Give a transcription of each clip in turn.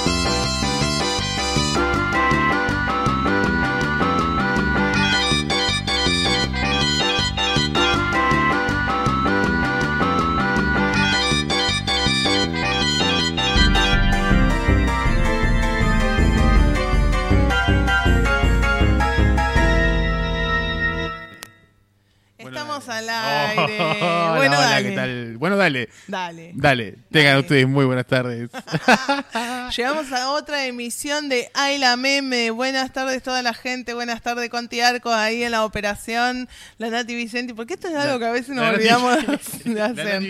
Al aire. Bueno, hola, dale. ¿Qué tal? Bueno, dale. Tengan ustedes muy buenas tardes. Llegamos a otra emisión de Ay la Meme. Buenas tardes toda la gente. Buenas tardes Conti Arco ahí en la operación. La Nati Vicenti. Porque esto es algo que a veces nos olvidamos de hacer.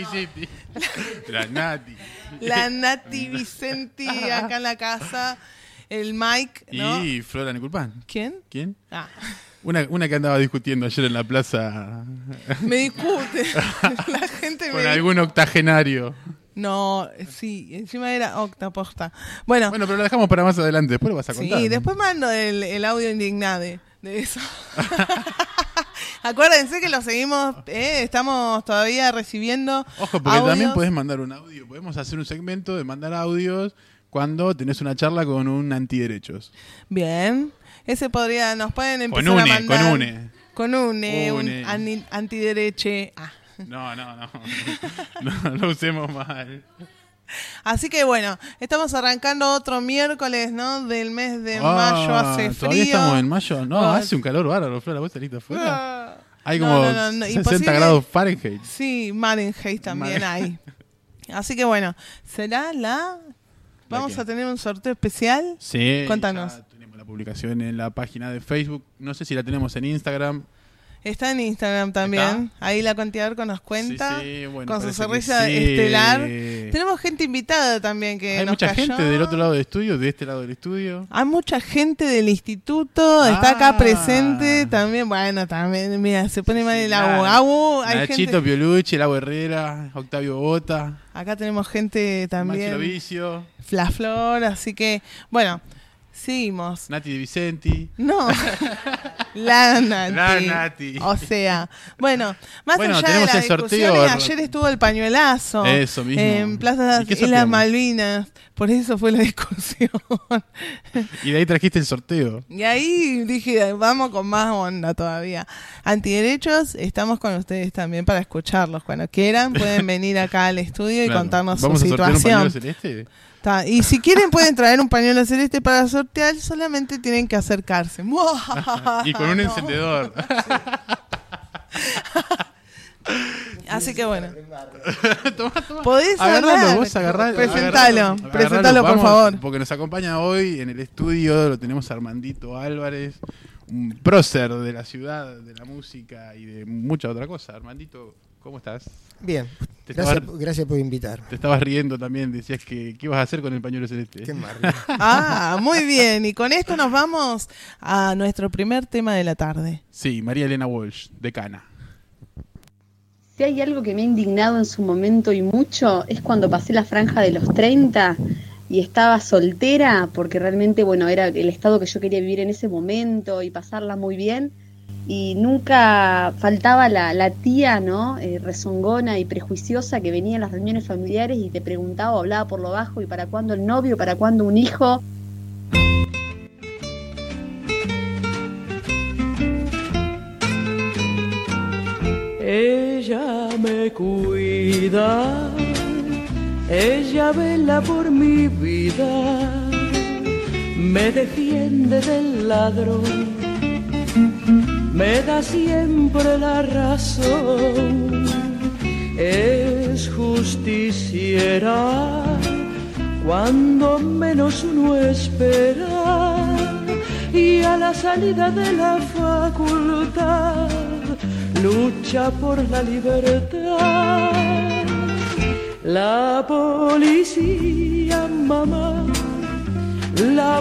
La Nati Vicenti acá en la casa. El Mike, ¿no? Y Flora Niculpan. ¿Quién? Ah. Una que andaba discutiendo ayer en la plaza. Me discute. La gente con algún octogenario. No, sí, encima era octaposta. Bueno, pero lo dejamos para más adelante. Después lo vas a contar. Sí, después mando el audio indignado de eso. Acuérdense que lo seguimos, estamos todavía recibiendo. Ojo, porque audios. También podés mandar un audio. Podemos hacer un segmento de mandar audios cuando tenés una charla con un antiderechos. Bien. Ese nos pueden empezar a mandar. Con une. Un antidereche. Ah. No lo usemos mal. Así que bueno, estamos arrancando otro miércoles, ¿no? Del mes de mayo, hace frío. ¿Todavía estamos en mayo? No, hace un calor bárbaro, Flora, vos saliste afuera. Hay como 60 grados Fahrenheit. Sí, Fahrenheit también hay. Así que bueno, ¿será vamos a tener un sorteo especial? Sí. Contanos. Ya tenemos la publicación en la página de Facebook. No sé si la tenemos en Instagram. Está en Instagram también. ¿Está? Ahí la Conti Arco nos cuenta. Sí, bueno, con su sonrisa estelar. Tenemos gente invitada también que hay nos mucha cayó. Gente del otro lado del estudio, de este lado del estudio. Hay mucha gente del instituto, está acá presente también. Bueno, también, mira, se pone mal el agua. Nachito Piolucci, el agua Herrera, Octavio Bota. Acá tenemos gente también. Maxi Lovicio. La Flor, así que, bueno. Seguimos. Nati de Vicenti. No. La Nati. O sea, bueno, más allá tenemos de la el sorteo. Ayer estuvo el pañuelazo. Eso mismo. En Plaza de las Malvinas. Por eso fue la discusión. Y de ahí trajiste el sorteo. Y ahí dije, vamos con más onda todavía. Antiderechos, estamos con ustedes también para escucharlos. Cuando quieran, pueden venir acá al estudio y contarnos su situación. ¿Vamos a sortear un pañuelo celeste? Y si quieren pueden traer un pañuelo celeste para sortear, solamente tienen que acercarse. Y con un encendedor. Así que bueno. Toma. Podés agarrarlo. Presentalo, por favor. Porque nos acompaña hoy en el estudio, lo tenemos a Armandito Álvarez, un prócer de la ciudad, de la música y de mucha otra cosa. Armandito, ¿cómo estás? Bien, gracias por invitar. Te estabas riendo también, decías que ¿qué ibas a hacer con el pañuelo celeste? Qué mal. Muy bien, y con esto nos vamos a nuestro primer tema de la tarde. Sí, María Elena Walsh, decana. Si hay algo que me ha indignado en su momento y mucho, es cuando pasé la franja de los 30 y estaba soltera, porque realmente, bueno, era el estado que yo quería vivir en ese momento y pasarla muy bien. Y nunca faltaba la tía, ¿no? Rezongona y prejuiciosa que venía a las reuniones familiares y te preguntaba o hablaba por lo bajo, ¿y para cuándo el novio? ¿Para cuándo un hijo? Ella me cuida, ella vela por mi vida, me defiende del ladrón, me da siempre la razón, es justiciera cuando menos uno espera, y a la salida de la facultad lucha por la libertad. La policía, mamá, la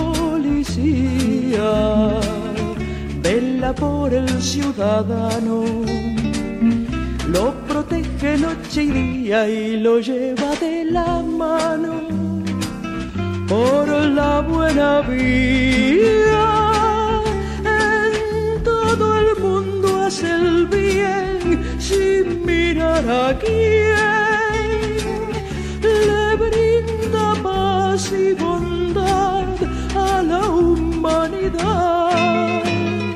policía vela por el ciudadano, lo protege noche y día y lo lleva de la mano por la buena vía. En todo el mundo hace el bien sin mirar a quién, le brinda paz y bondad humanidad.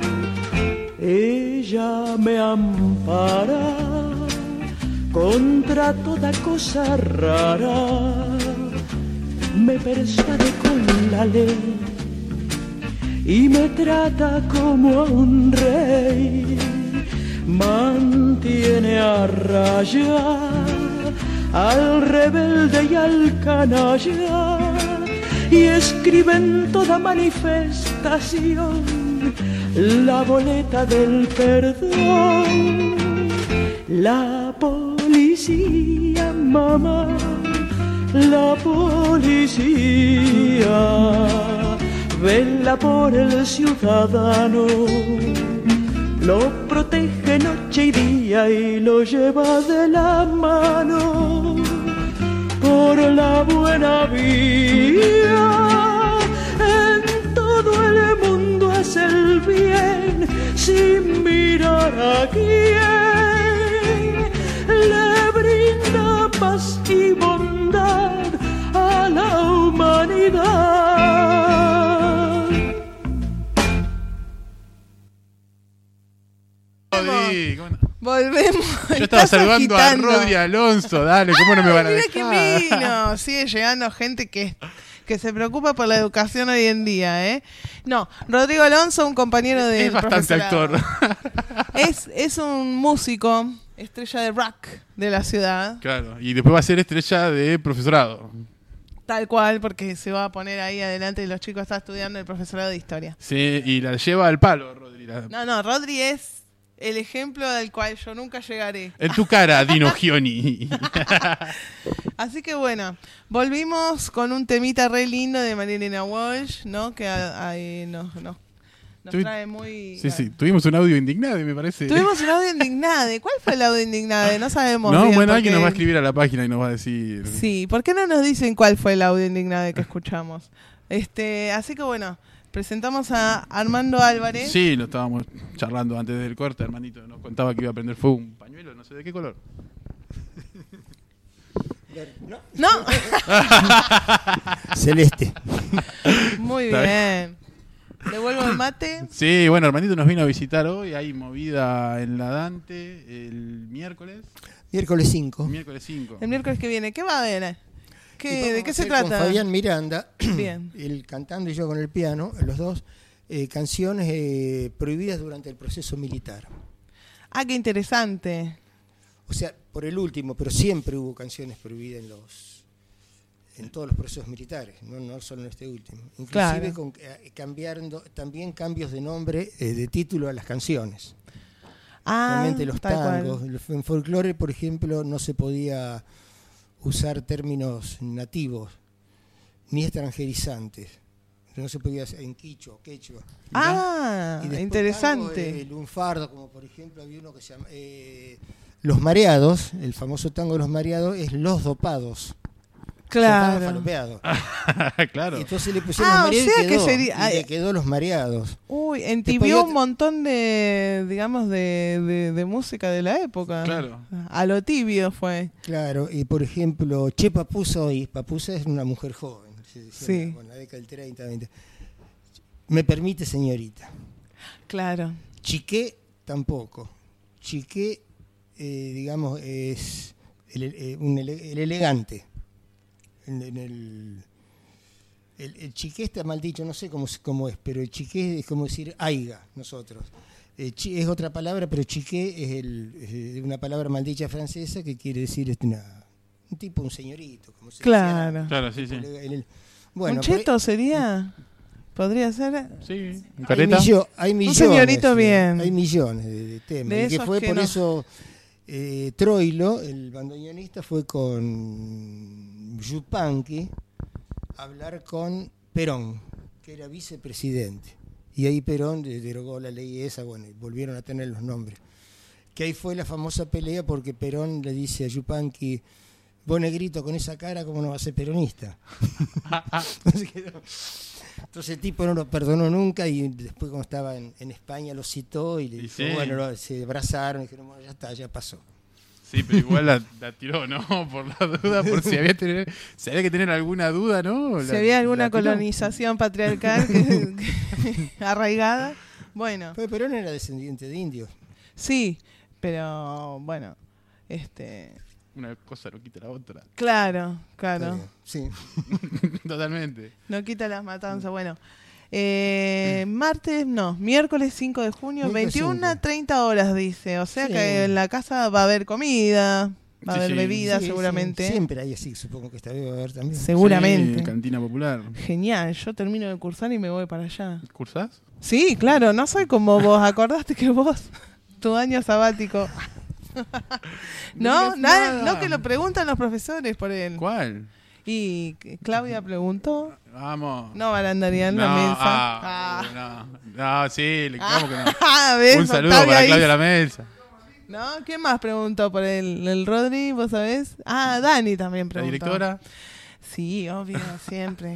Ella me ampara contra toda cosa rara, me persuade con la ley y me trata como a un rey, mantiene a raya al rebelde y al canalla, y escribe en toda manifestación la boleta del perdón. La policía, mamá, la policía vela por el ciudadano, lo protege noche y día y lo lleva de la mano por la buena vía. En todo el mundo hace el bien sin mirar a quién, le brinda paz y bondad a la humanidad. Volvemos. Yo estaba saludando agitando a Rodri Alonso, dale, ¿cómo no me van a dejar? Mira que vino, sigue llegando gente que se preocupa por la educación hoy en día, ¿eh? No, Rodrigo Alonso, un compañero de... Es bastante actor. Es un músico, estrella de rock de la ciudad. Claro, y después va a ser estrella de profesorado. Tal cual, porque se va a poner ahí adelante y los chicos están estudiando el profesorado de historia. Sí, y la lleva al palo, Rodri. No, Rodri es el ejemplo del cual yo nunca llegaré. En tu cara, Dino Gioni. Así que bueno, volvimos con un temita re lindo de Marilena Walsh, ¿no? Que ahí nos trae muy... Sí, tuvimos un audio indignado, me parece. Tuvimos un audio indignado. ¿Cuál fue el audio indignado? No sabemos. No, bien, bueno, porque... alguien nos va a escribir a la página y nos va a decir... Sí, ¿por qué no nos dicen cuál fue el audio indignado que escuchamos? Así que bueno... Presentamos a Armando Álvarez. Sí, lo estábamos charlando antes del corte. Armandito nos contaba que iba a prender fuego un pañuelo, no sé de qué color. No. Celeste. Muy bien. ¿Devuelvo el mate? Sí, bueno, Armandito nos vino a visitar hoy. Hay movida en la Dante el miércoles. Miércoles 5. Miércoles 5. El miércoles que viene. ¿Qué va a haber? ¿De qué se trata? Con Fabián Miranda, bien. Él cantando y yo con el piano, los dos, canciones prohibidas durante el proceso militar. Ah, qué interesante. O sea, por el último, pero siempre hubo canciones prohibidas en todos los procesos militares, no solo en este último. Inclusive claro. Cambiando también cambios de nombre, de título a las canciones. Ah, realmente los tangos. En folclore, por ejemplo, no se podía usar términos nativos ni extranjerizantes. No se podía hacer en quichua. Ah, y interesante. Tango, el lunfardo, como por ejemplo había uno que se llama Los Mareados, el famoso tango de Los Mareados es Los Dopados. Claro. Falopeado. Claro. Y entonces le pusieron Los Mareados y le quedó Los Mareados. Uy, entibió un montón de, digamos, de música de la época. Claro. A lo tibio fue. Claro, y por ejemplo, Che Papusa hoy. Papusa es una mujer joven. Sí. En la década del 30, 20. Me permite, señorita. Claro. Chiqué tampoco. Chiqué, digamos, es el elegante. El chiqué está mal dicho, no sé cómo es, pero el chiqué es como decir aiga, nosotros. Es otra palabra, pero chiqué es una palabra maldicha francesa que quiere decir un tipo, un señorito. Como se claro. decía, claro, sí. Bueno, ¿un cheto sería? ¿Podría ser? Sí, un careta. Hay millones. Un señorito bien. Hay millones de temas. De y que fue que por no. eso Troilo, el bandoneonista, fue con Yupanqui a hablar con Perón, que era vicepresidente. Y ahí Perón derogó la ley esa, bueno, y volvieron a tener los nombres. Que ahí fue la famosa pelea porque Perón le dice a Yupanqui: vos, negrito, con esa cara, ¿cómo no vas a ser peronista? Entonces el tipo no lo perdonó nunca y después cuando estaba en España lo citó y le dijo, bueno, se abrazaron y dijeron, bueno, ya está, ya pasó. Sí, pero igual la tiró, ¿no? Por la duda, por si había que tener alguna duda, ¿no? Si había alguna colonización patriarcal arraigada. Bueno. Pero Perón era descendiente de indios. Sí, pero bueno, Una cosa no quita la otra. Claro. Sí. Totalmente. No quita las matanzas. Bueno, miércoles 5 de junio, 21:30 horas, dice. O sea que en la casa va a haber comida, va a haber bebida, seguramente. Sí. Siempre hay así, supongo que esta vez va a haber también. Seguramente. Sí, cantina popular. Genial, yo termino de cursar y me voy para allá. ¿Cursás? Sí, claro, no soy como vos. ¿Acordaste que vos, tu año sabático? No, no, que lo preguntan los profesores por él. ¿Cuál? Y Claudia preguntó. Vamos. No barandarían la mesa. No, sí, ¿cómo que no? ¿Ves? Un saludo para Claudia La Mesa. ¿No? ¿Quién más preguntó por él? ¿El Rodri, vos sabés? Dani también preguntó. ¿La directora? Sí, obvio, siempre.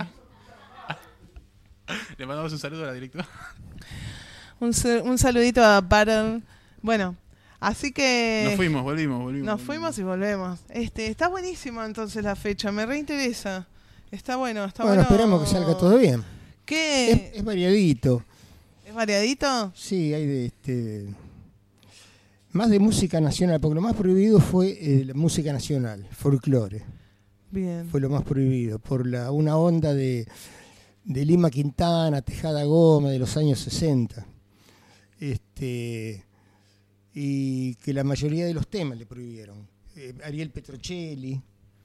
Le mandamos un saludo a la directora. Un saludito a Battle. Bueno, así que... Nos fuimos, volvimos. Nos fuimos y volvemos. Está buenísimo entonces la fecha, me reinteresa. Está bueno, Bueno, esperamos que salga todo bien. ¿Qué? Es variadito. ¿Es variadito? Sí, hay de más de música nacional, porque lo más prohibido fue la música nacional, folclore. Bien. Fue lo más prohibido, por una onda de Lima Quintana, Tejada Gómez de los años 60. Y que la mayoría de los temas le prohibieron. Ariel Petrocelli,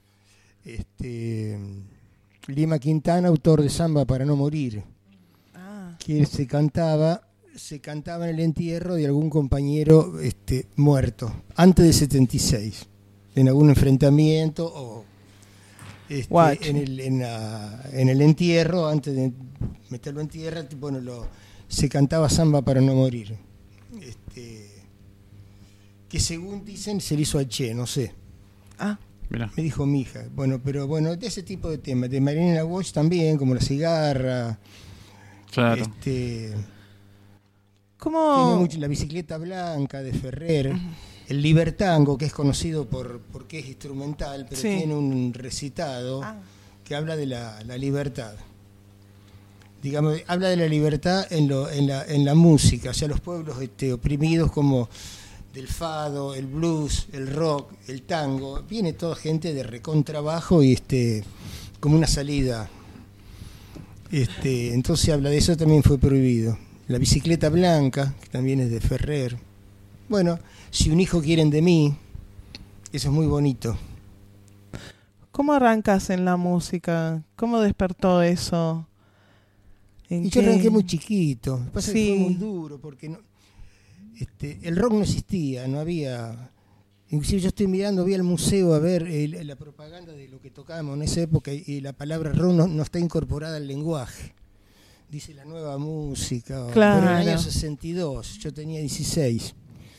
Lima Quintana, autor de Samba para no morir, que se cantaba en el entierro de algún compañero muerto, antes del 76, en algún enfrentamiento o en el entierro, antes de meterlo en tierra, se cantaba Samba para no morir. Que según dicen se le hizo al Che, no sé. Mirá. Me dijo mi hija. Bueno, pero de ese tipo de temas, de Marilena Walsh también, como La Cigarra. Claro. ¿Cómo? Tiene mucho, La Bicicleta Blanca de Ferrer. El Libertango, que es conocido porque es instrumental, pero tiene un recitado que habla de la libertad. Digamos, habla de la libertad en la música, o sea, los pueblos oprimidos como del fado, el blues, el rock, el tango, viene toda gente de recontrabajo y como una salida. Entonces habla de eso, también fue prohibido. La Bicicleta Blanca, que también es de Ferrer. Bueno, Si un hijo quieren de mí, eso es muy bonito. ¿Cómo arrancas en la música? ¿Cómo despertó eso? Y yo arranqué muy chiquito. Lo que pasa es que fue muy duro, porque el rock no existía, no había... Inclusive yo estoy mirando, voy al museo a ver la propaganda de lo que tocábamos en esa época y la palabra rock no está incorporada al lenguaje. Dice la nueva música. Claro. Pero en el año 62, yo tenía 16.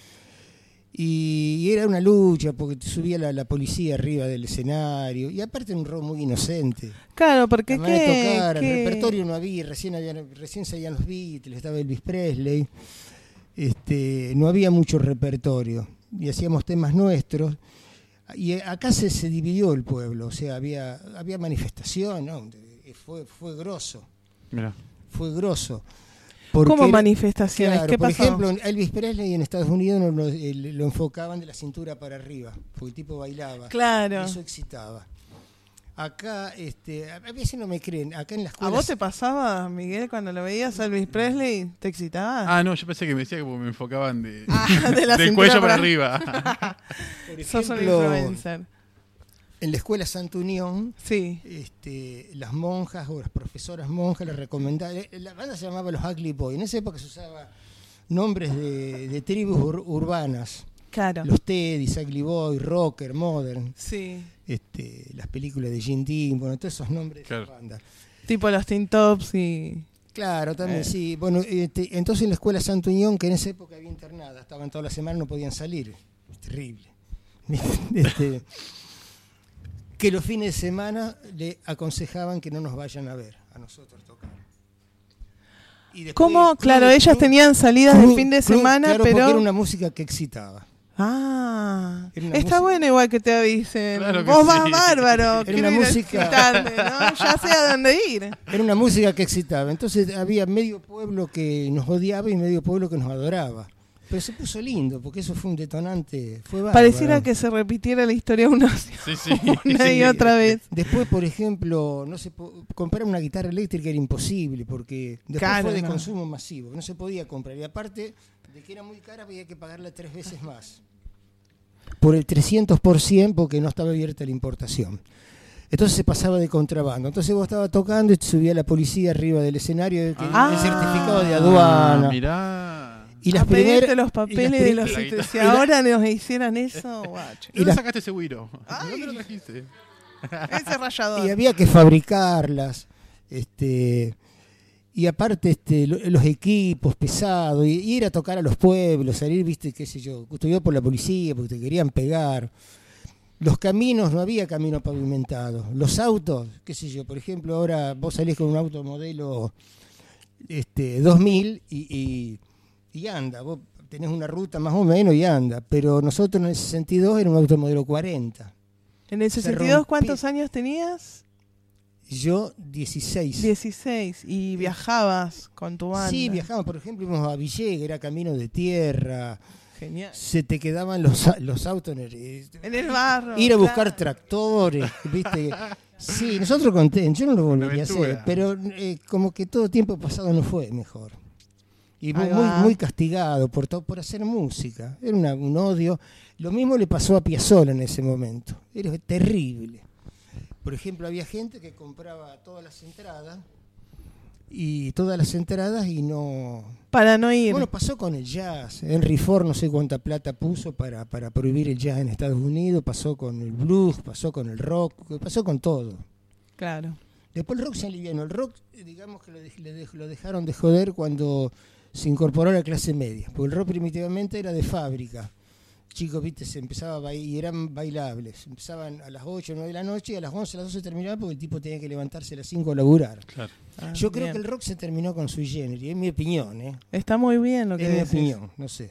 Y era una lucha porque te subía la policía arriba del escenario. Y aparte un rock muy inocente. Claro, porque el repertorio no había, recién salían los Beatles, estaba Elvis Presley. No había mucho repertorio. Y hacíamos temas nuestros. Y acá se dividió el pueblo. O sea, había manifestación, ¿no? Fue grosso. Mirá. Fue grosso. ¿Cómo manifestaciones? Claro, ¿Qué pasó? Por ejemplo, Elvis Presley en Estados Unidos lo enfocaban de la cintura para arriba, porque el tipo bailaba. Claro. Eso excitaba. Acá, a veces no me creen, acá en las escuelas... ¿A vos te pasaba, Miguel, cuando lo veías a Elvis Presley? ¿Te excitaba? No, yo pensé que me decía que me enfocaban de la del cuello para arriba. Por Sos un ejemplo, influencer. En la escuela Santa Unión, sí. Las monjas o las profesoras monjas les recomendaban... La banda se llamaba Los Ugly Boys. En esa época se usaba nombres de tribus urbanas. Claro. Los Teddy's, Ugly Boy, Rocker, Modern. Sí. Las películas de Gene Dean, bueno, todos esos nombres de banda. Tipo los Teen Tops y... Claro, también sí. Bueno, entonces en la escuela Santa Unión, que en esa época había internada, estaban toda la semana, no podían salir. Es terrible. Que los fines de semana le aconsejaban que no nos vayan a ver, a nosotros tocar. Y después, ¿Cómo? Claro, ellas tenían salidas de fin de semana, claro, pero... porque era una música que excitaba. Ah, Era una está música- bueno igual que te avisen. Claro que Vos sí. vas bárbaro. Era Quiero una ir a música- visitarme, ¿no? Ya sé a dónde ir. Era una música que excitaba. Entonces había medio pueblo que nos odiaba y medio pueblo que nos adoraba. Pero se puso lindo, porque eso fue un detonante. Fue bárbaro. Pareciera que se repitiera la historia una Sí. una y otra vez. Después, por ejemplo, comprar una guitarra eléctrica era imposible, porque después Claro, fue de no. consumo masivo. No se podía comprar. Y aparte de que era muy cara, había que pagarla 3 veces más. Por el 300%, porque no estaba abierta la importación. Entonces se pasaba de contrabando. Entonces vos estabas tocando y te subía la policía arriba del escenario, el certificado de aduana. Mirá. Y A pedirte los y las papeles de los pri- sitios. Si y la- ahora nos hicieran eso, guacho. ¿De dónde la- sacaste ese güiro? Ay. ¿De dónde lo trajiste? Ese rallador. Y había que fabricarlas. Y aparte los equipos pesados, y ir a tocar a los pueblos, salir, viste, qué sé yo, custodiado por la policía porque te querían pegar. Los caminos, no había camino pavimentado. Los autos, qué sé yo, por ejemplo, ahora vos salís con un auto modelo 2000 y anda, vos tenés una ruta más o menos y anda, pero nosotros en el 62 era un auto modelo 40. En el se 62, rompía. ¿cuántos años tenías? Yo 16. 16. Y viajabas con tu banda. Sí, viajaban, por ejemplo, íbamos a Villegas, era camino de tierra, Genial. se te quedaban los autos En el barro. ir a buscar claro. tractores, ¿viste? Sí, nosotros contentos, yo no lo volvería a hacer, aventura. pero como que todo tiempo pasado no fue mejor. Y Ahí muy, va. muy castigado por hacer música, era un odio. Lo mismo le pasó a Piazzolla en ese momento, era terrible. Por ejemplo, había gente que compraba todas las entradas y no... Para no ir. Bueno, pasó con el jazz. Henry Ford no sé cuánta plata puso para prohibir el jazz en Estados Unidos, pasó con el blues, pasó con el rock, pasó con todo. Claro. Después el rock se alivianó. El rock, digamos que lo dejaron de joder cuando se incorporó a la clase media, porque el rock primitivamente era de fábrica. Chicos, viste, se empezaba a bailar y eran bailables. Empezaban a las 8 o 9 de la noche y a las 11, a las 12 terminaban porque el tipo tenía que levantarse a las 5 a laburar. Claro. Ah, Yo creo bien. que el rock se terminó con Sui Generis, es mi opinión, Está muy bien lo que es mi decís. opinión, no sé.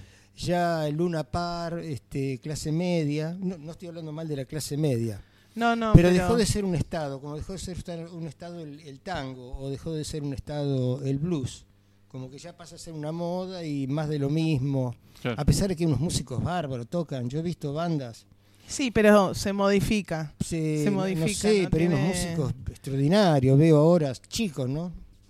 Ya el Luna Par, clase media, no estoy hablando mal de la clase media, No, pero dejó de ser un estado, como dejó de ser un estado el tango, o dejó de ser un estado el blues, como que ya pasa a ser una moda y más de lo mismo. Claro. A pesar de que unos músicos bárbaros tocan, yo he visto bandas, Sí, pero se modifica. se modifica, no sé, no pero hay unos tiene- músicos extraordinarios, veo ahora chicos, ¿no?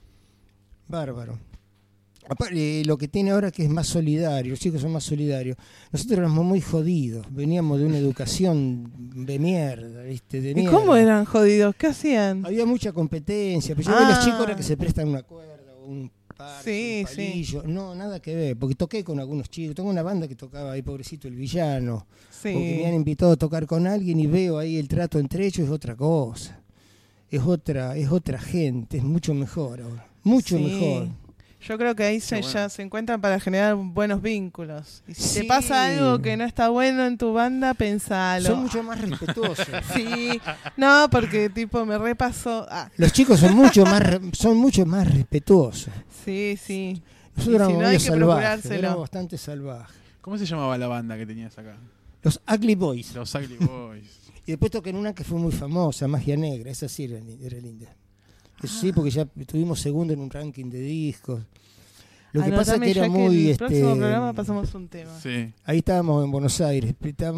Bárbaro. Aparte, lo que tiene ahora que es más solidario, los chicos son más solidarios. Nosotros éramos muy jodidos, veníamos de una educación de mierda, ¿viste? De ¿Y mierda. cómo eran jodidos? ¿Qué hacían? Había mucha competencia, pero yo veo a los chicos ahora Ah. que se prestan una cuerda o un parche, Sí, un palillo. No, nada que ver, porque toqué con algunos chicos. Tengo una banda que tocaba ahí, pobrecito, El Villano, porque me Sí. han invitado a tocar con alguien y veo ahí el trato entre ellos, es otra cosa. Es otra gente, es mucho mejor ahora. Mucho Sí. mejor. Yo creo que ahí bueno. ya se encuentran para generar buenos vínculos. Y si te Sí. pasa algo que no está bueno en tu banda, pensalo. Son mucho más respetuosos. Sí, no, porque tipo me repasó. Ah, Los chicos son mucho más respetuosos. sí, sí. Nosotros Y si éramos no, hay medio que salvajes, procurárselo. éramos bastante salvajes. ¿Cómo se llamaba la banda que tenías acá? Los Ugly Boys. Los Ugly Boys. Y después toqué en una que fue muy famosa, Magia Negra, esa sí era linda. Eso sí, porque ya tuvimos segundo en un ranking de discos. Lo que pasa es Anotame que era ya muy... el próximo programa pasamos un tema. Sí. Ahí estábamos en Buenos Aires,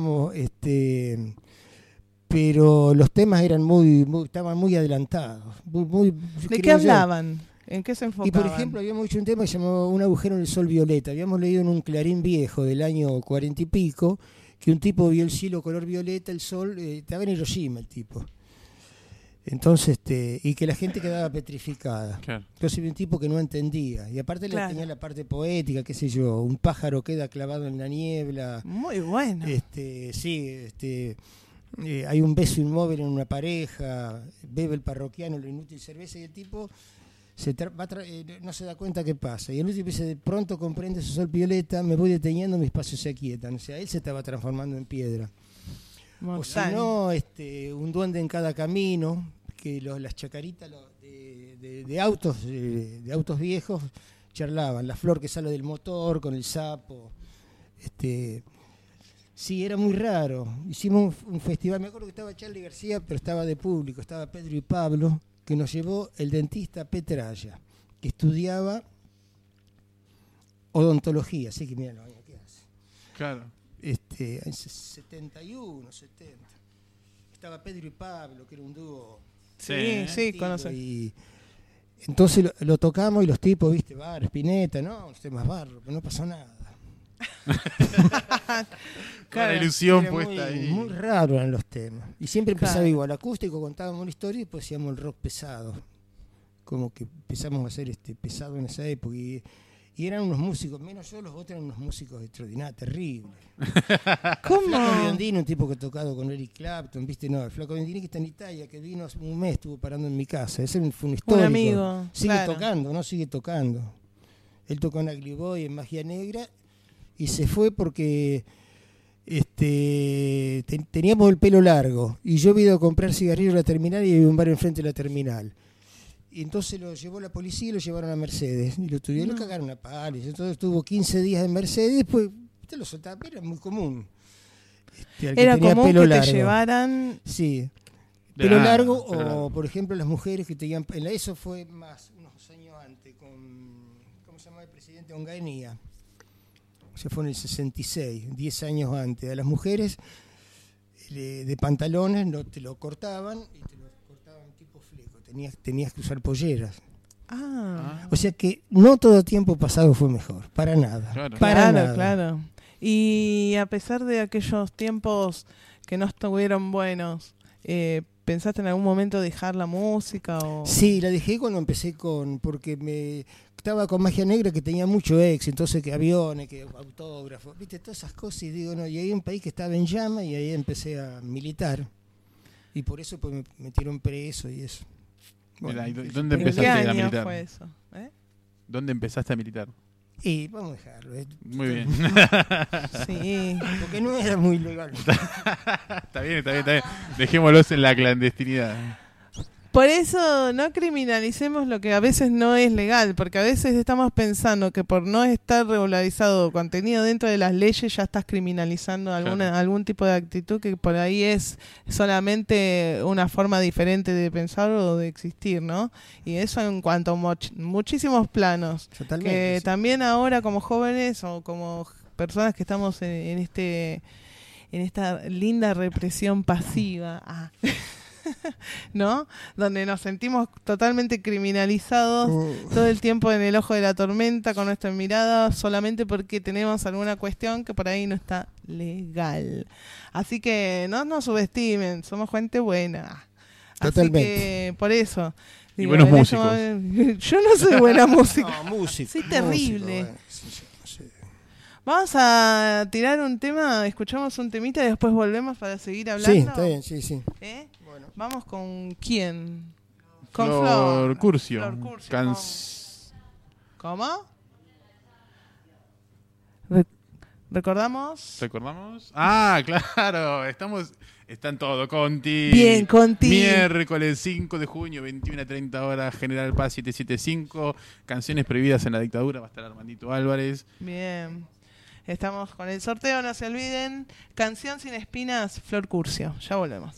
pero los temas eran estaban muy adelantados. ¿De qué creo yo. hablaban? ¿En qué se enfocaban? Y por ejemplo, habíamos hecho un tema que se llamaba Un agujero en el sol violeta. Habíamos leído en un Clarín viejo del año 40 y pico que un tipo vio el cielo color violeta, el sol, estaba en Hiroshima el tipo. Entonces, y que la gente quedaba petrificada. Claro. Entonces había un tipo que no entendía. Y aparte Claro. tenía la parte poética, qué sé yo, un pájaro queda clavado en la niebla. Muy bueno. Hay un beso inmóvil en una pareja, bebe el parroquiano lo inútil cerveza y el tipo no se da cuenta qué pasa. Y el último dice, de pronto comprende su sol violeta, me voy deteniendo, mis pasos se aquietan. O sea, él se estaba transformando en piedra. O si Mortal. no, un duende en cada camino, que las chacaritas de autos viejos charlaban, la flor que sale del motor con el sapo. Sí, era muy raro. Hicimos un festival, me acuerdo que estaba Charly García, pero estaba de público, estaba Pedro y Pablo, que nos llevó el dentista Petraya, que estudiaba odontología, así que mira los años que hace. Claro. En 71, 70. Estaba Pedro y Pablo, que era un dúo. Sí, conocen. Y entonces lo tocamos y los tipos, viste, Bar, Spinetta, no, los temas barro, pero no pasó nada. Con la ilusión Era puesta ahí. muy raro eran los temas. Y siempre empezaba Claro. igual, acústico, contábamos una historia y después hacíamos el rock pesado. Como que empezamos a hacer pesado en esa época. Y eran unos músicos, menos yo, los otros eran unos músicos extraordinarios, terribles. ¿Cómo? Flaco Biondini, un tipo que ha tocado con Eric Clapton, ¿viste? No, el Flaco Biondini que está en Italia, que vino hace un mes, estuvo parando en mi casa. Ese fue un histórico. Un amigo, Sigue claro. tocando, ¿no? Sigue tocando. Él tocó en Ugly Boy, en Magia Negra, y se fue porque teníamos el pelo largo. Y yo he ido a comprar cigarrillos a la terminal y había un bar enfrente de la terminal. Y entonces lo llevó la policía y lo llevaron a Mercedes. Y lo tuvieron, lo cagaron a palos. Entonces estuvo 15 días en Mercedes y después te lo soltaban. Era muy común. Al que Era tenía común pelo que largo. te llevaran. Sí. Pelo largo pelo o, largo. por ejemplo, las mujeres que tenían... Eso fue más, unos años antes, con... ¿Cómo se llama el presidente? Onganía. Se fue en el 66, 10 años antes. A las mujeres de pantalones no te lo cortaban y te lo cortaban tipo fleco. Tenías que usar polleras. Ah, O sea que no todo tiempo pasado fue mejor, para nada. Claro. Para claro, nada. claro. Y a pesar de aquellos tiempos que no estuvieron buenos, ¿pensaste en algún momento dejar la música? O... Sí, la dejé cuando empecé porque estaba con Magia Negra que tenía mucho éxito, entonces que aviones, que autógrafos, viste, todas esas cosas, y digo, no, y hay un país que estaba en llama y ahí empecé a militar. Y por eso pues me metieron preso y eso. Mirá, ¿y Bueno, dónde ¿En qué empezaste a año militar? fue eso? ¿Dónde empezaste a militar? y vamos a dejarlo, Muy bien. Sí. porque no era muy legal. Está bien. Dejémoslos en la clandestinidad. Por eso no criminalicemos lo que a veces no es legal, porque a veces estamos pensando que por no estar regularizado contenido dentro de las leyes ya estás criminalizando algún tipo de actitud que por ahí es solamente una forma diferente de pensar o de existir, ¿no? Y eso en cuanto a muchísimos planos. Totalmente. Que Sí. también ahora como jóvenes o como personas que estamos en esta linda represión pasiva, ¿no? Donde nos sentimos totalmente criminalizados todo el tiempo en el ojo de la tormenta con nuestra mirada solamente porque tenemos alguna cuestión que por ahí no está legal. Así que no nos subestimen, somos gente buena. Totalmente. Así que por eso. Y buenos en músicos. yo no soy buena música. No, músico. Soy terrible. Músico, sí. Vamos a tirar un tema, escuchamos un temita y después volvemos para seguir hablando. Sí, está bien, sí. ¿Eh? Bueno. Vamos con quién? Con Flor Curcio. Flor Curcio. ¿Cómo? ¿Recordamos? ¿Recordamos? Ah, claro. Están todo, Conti. Bien, Conti. Miércoles 5 de junio, 21 a 30 horas, General Paz 775. Canciones prohibidas en la dictadura. Va a estar Armandito Álvarez. Bien. Estamos con el sorteo, no se olviden. Canción sin espinas, Flor Curcio. Ya volvemos.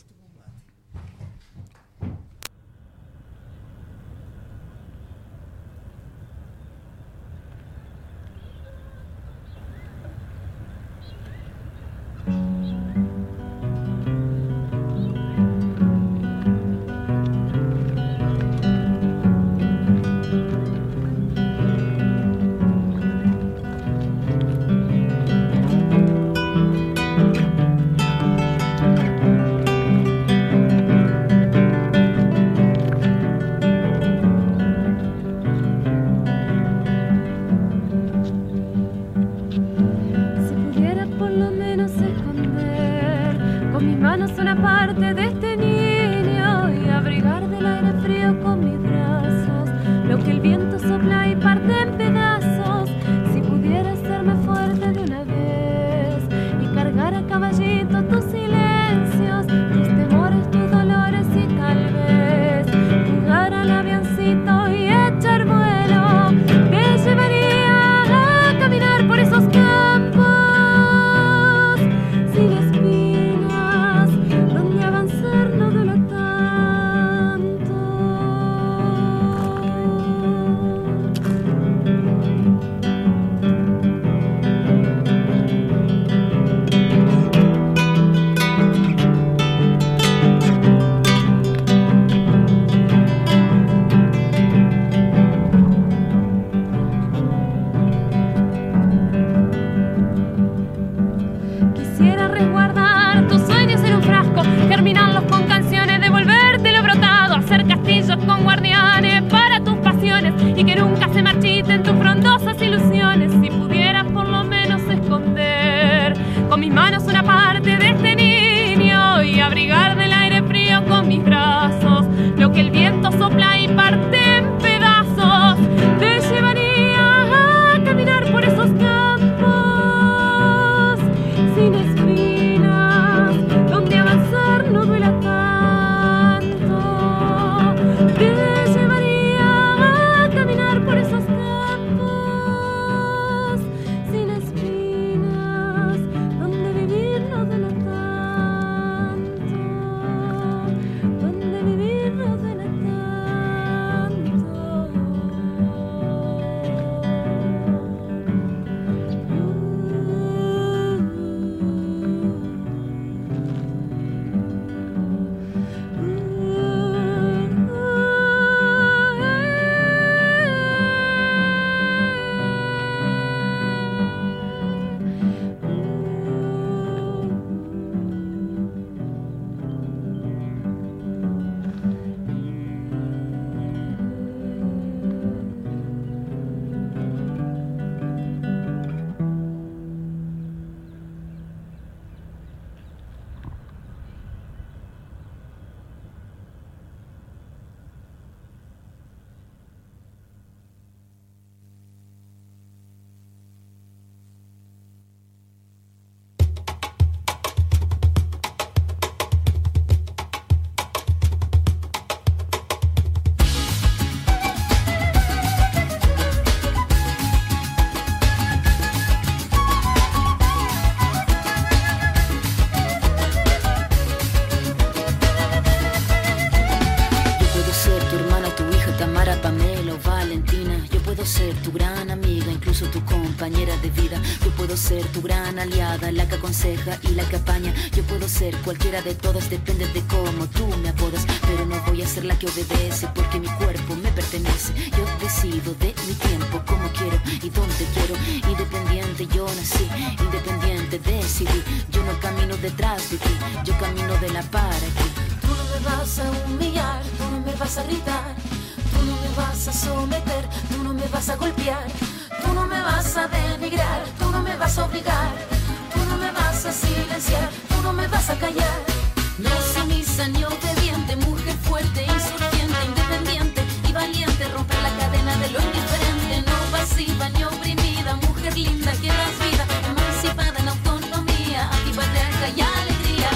tu gran amiga, incluso tu compañera de vida. Yo puedo ser tu gran aliada, la que aconseja y la que apaña. Yo puedo ser cualquiera de todas, depende de cómo tú me apodas. Pero no voy a ser la que obedece, porque mi cuerpo me pertenece. Yo decido de mi tiempo, cómo quiero y dónde quiero. Independiente yo nací, independiente decidí. Yo no camino detrás de ti, yo camino de la para aquí. Tú no me vas a humillar, tú no me vas a gritar, tú no me vas a someter, tú no me vas a golpear, tú no me vas a denigrar, tú no me vas a obligar, tú no me vas a silenciar, tú no me vas a callar. No sumisa ni obediente, mujer fuerte, insurgente, independiente y valiente, romper la cadena de lo indiferente, no pasiva ni oprimida, mujer linda que das vida, emancipada en autonomía, antipatriarca y alegría.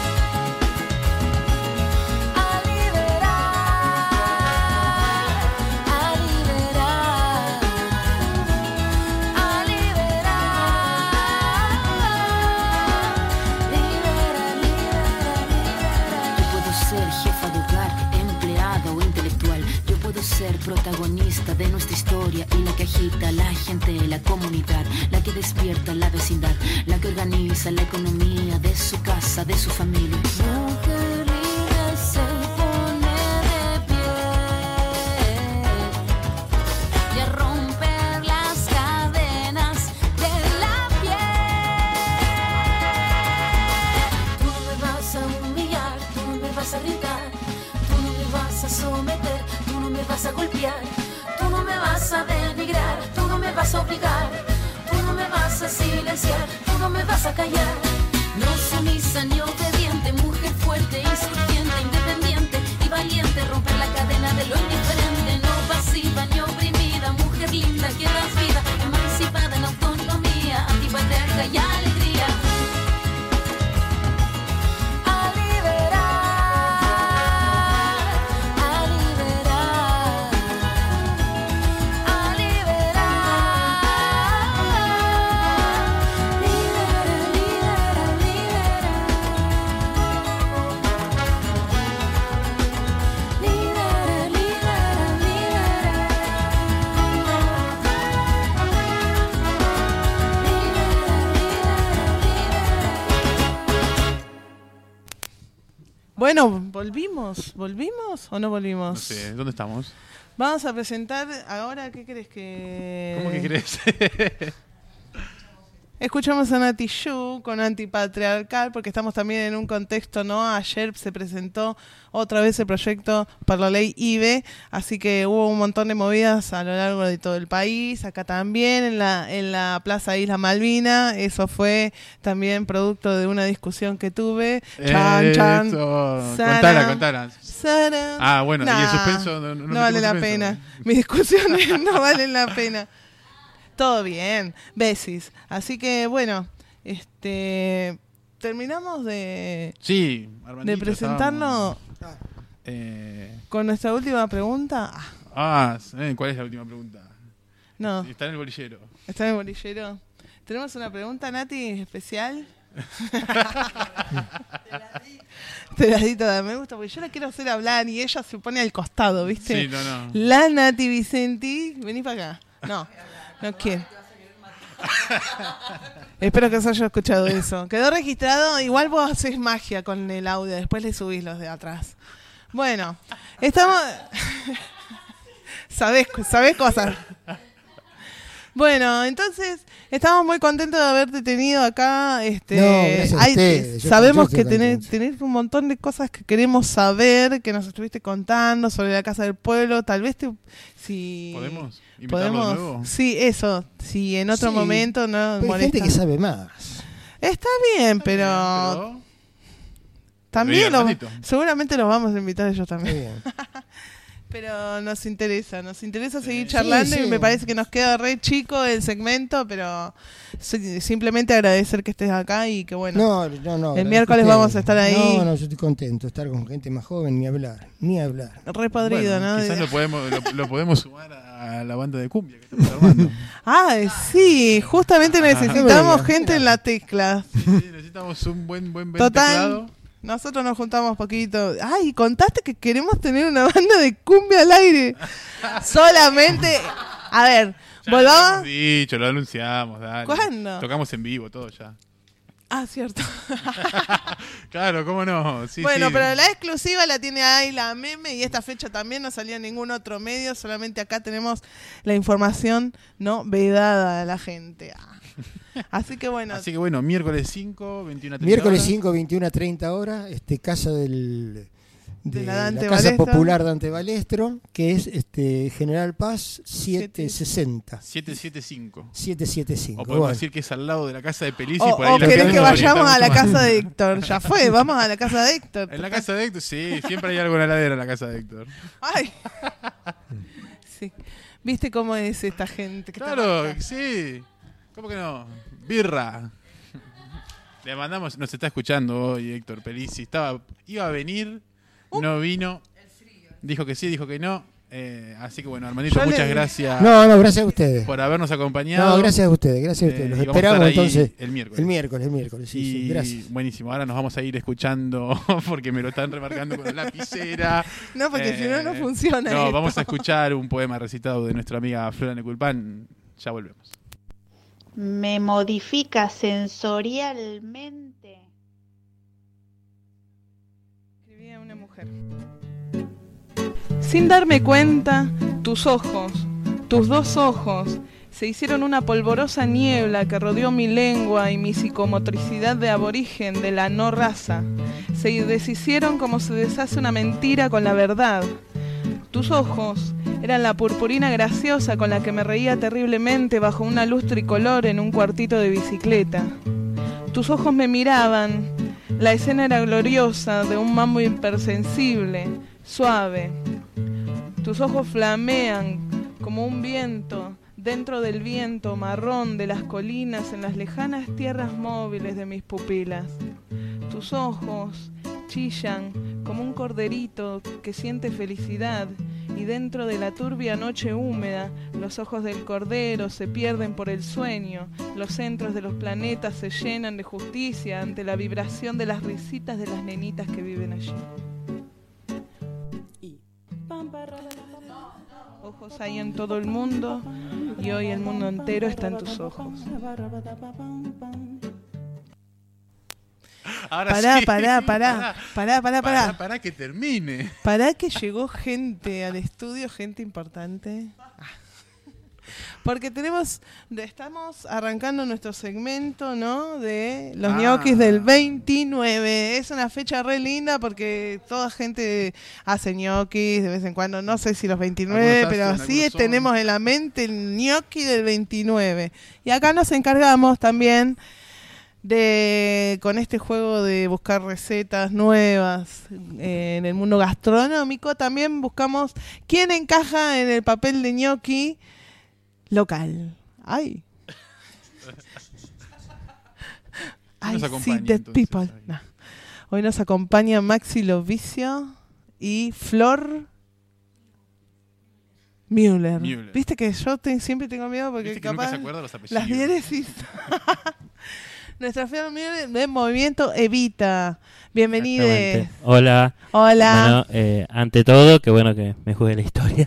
Ser protagonista de nuestra historia y la que agita a la gente, la comunidad, la que despierta la vecindad, la que organiza la economía de su casa, de su familia. Mujer libre se pone de pie y a romper las cadenas de la piel. Tú no me vas a humillar, tú no me vas a gritar, tú no me vas a someter, tú no me vas a golpear, tú no me vas a denigrar, tú no me vas a obligar, tú no me vas a silenciar, tú no me vas a callar. No sumisa ni obediente, mujer fuerte, insurgente, independiente y valiente, romper la cadena de lo indiferente, no pasiva ni oprimida, mujer linda que das vida, emancipada en autonomía, antipatriarca y alegría. Bueno, ¿volvimos o no volvimos? No sé, ¿dónde estamos? Vamos a presentar ahora, ¿qué crees que...? ¿Cómo que crees? Escuchamos a Nati Yu con Antipatriarcal, porque estamos también en un contexto, ¿no? Ayer se presentó otra vez el proyecto por la ley IBE, así que hubo un montón de movidas a lo largo de todo el país, acá también en la Plaza Isla Malvina. Eso fue también producto de una discusión que tuve. Chan. Contala. Sara. Ah, bueno, Nah, y el suspenso no vale la suspenso. pena. Mis discusiones no valen la pena. Todo bien, besis. Así que bueno, terminamos de presentarnos con nuestra última pregunta. ¿Cuál es la última pregunta? No. Está en el bolillero. ¿Está en el bolillero? ¿Tenemos una pregunta, Nati, especial? Teradita, me gusta, porque yo la quiero hacer hablar y ella se pone al costado, ¿viste? Sí, no. La Nati Vicenti, vení para acá. No quiero. Espero que se haya escuchado eso. Quedó registrado. Igual vos haces magia con el audio. Después le subís los de atrás. Bueno, estamos... Sabés cosas. Bueno, entonces estamos muy contentos de haberte tenido acá. Gracias a ustedes. Sabemos que tenés un montón de cosas que queremos saber, que nos estuviste contando sobre la Casa del Pueblo. Tal vez ¿Podemos invitarlo de nuevo? Sí, eso. Si en otro momento no molesta. Hay gente que sabe más. Está bien, pero también seguramente los vamos a invitar ellos también. Pero nos interesa seguir charlando y me parece que nos queda re chico el segmento, pero simplemente agradecer que estés acá y que bueno. No. El miércoles vamos a estar ahí. No, yo estoy contento de estar con gente más joven, ni hablar. Re podrido, bueno, ¿no? Quizás lo podemos sumar a la banda de cumbia que estamos armando. Sí, justamente necesitamos gente en la tecla. Sí, necesitamos un buen teclado. Nosotros nos juntamos poquito. Contaste que queremos tener una banda de cumbia al aire. Solamente, a ver, Ya ¿Volvamos? Lo hemos dicho, lo anunciamos, dale. ¿Cuándo? Tocamos en vivo, todo ya. Ah, cierto. Claro, ¿cómo no? Sí, bueno, sí. pero la exclusiva la tiene ahí la meme y esta fecha también no salió en ningún otro medio, solamente acá tenemos la información no vedada a la gente. Así que bueno. Así que bueno, miércoles 5, 21:30 Miércoles horas. 5, 21:30 horas, casa de la la Dante Casa Balestro. Popular Dante Balestro, que es General Paz 760. 775. 775. O podemos Bueno. decir que es al lado de la casa de Pelici. O, por ahí o la querés gente que nos vayamos orienta a la mucho más. casa de Héctor. Ya fue, vamos a la casa de Héctor. En la casa de Héctor, sí, siempre hay algo en la heladera en la casa de Héctor. Ay. Sí. ¿Viste cómo es esta gente? Que está Claro, acá? sí. ¿Cómo que no? Birra. Le mandamos, nos está escuchando hoy Héctor Pelici. Iba a venir, no vino. Dijo que sí, dijo que no. Así que bueno, Armandito, Yo muchas le- gracias No, gracias a ustedes. por habernos acompañado. No, gracias a ustedes, gracias a ustedes. Los Y vamos a esperamos estar ahí entonces el miércoles. el miércoles, sí, Y gracias. buenísimo, ahora nos vamos a ir escuchando porque me lo están remarcando con la lapicera. No, porque si no, no funciona. No, esto. vamos a escuchar un poema recitado de nuestra amiga Flora Neculpan. Ya volvemos. Me modifica sensorialmente. Escribía una mujer. Sin darme cuenta, tus ojos, tus dos ojos, se hicieron una polvorosa niebla que rodeó mi lengua y mi psicomotricidad de aborigen de la no raza. Se deshicieron como se deshace una mentira con la verdad. Tus ojos eran la purpurina graciosa con la que me reía terriblemente bajo una luz tricolor en un cuartito de bicicleta. Tus ojos me miraban. La escena era gloriosa, de un mambo hipersensible, suave. Tus ojos flamean como un viento dentro del viento marrón de las colinas en las lejanas tierras móviles de mis pupilas. Tus ojos chillan como un corderito que siente felicidad y dentro de la turbia noche húmeda los ojos del cordero se pierden por el sueño, los centros de los planetas se llenan de justicia ante la vibración de las risitas de las nenitas que viven allí. Ojos hay en todo el mundo y hoy el mundo entero está en tus ojos. Ahora Pará, sí. pará. Que termine. Pará que llegó gente al estudio, gente importante. Porque estamos arrancando nuestro segmento, ¿no? De los ñoquis del 29. Es una fecha re linda porque toda gente hace ñoquis de vez en cuando. No sé si los 29, Algunos pero hacen, sí algunos son. tenemos en la mente el ñoqui del 29. Y acá nos encargamos también con este juego de buscar recetas nuevas en el mundo gastronómico. También buscamos quién encaja en el papel de ñoqui local. Ay. Nos I acompaña, see dead entonces, people. ahí. No. Hoy nos acompaña Maxi Lovicio y Flor Müller. Viste que yo siempre tengo miedo porque Viste que capaz nunca se acuerda los apellidos. las diéresis. Nuestra Flor Müller de Movimiento Evita. Bienvenidos. Exactamente. Hola. Hola. Bueno, ante todo, que bueno que me juegue la historia.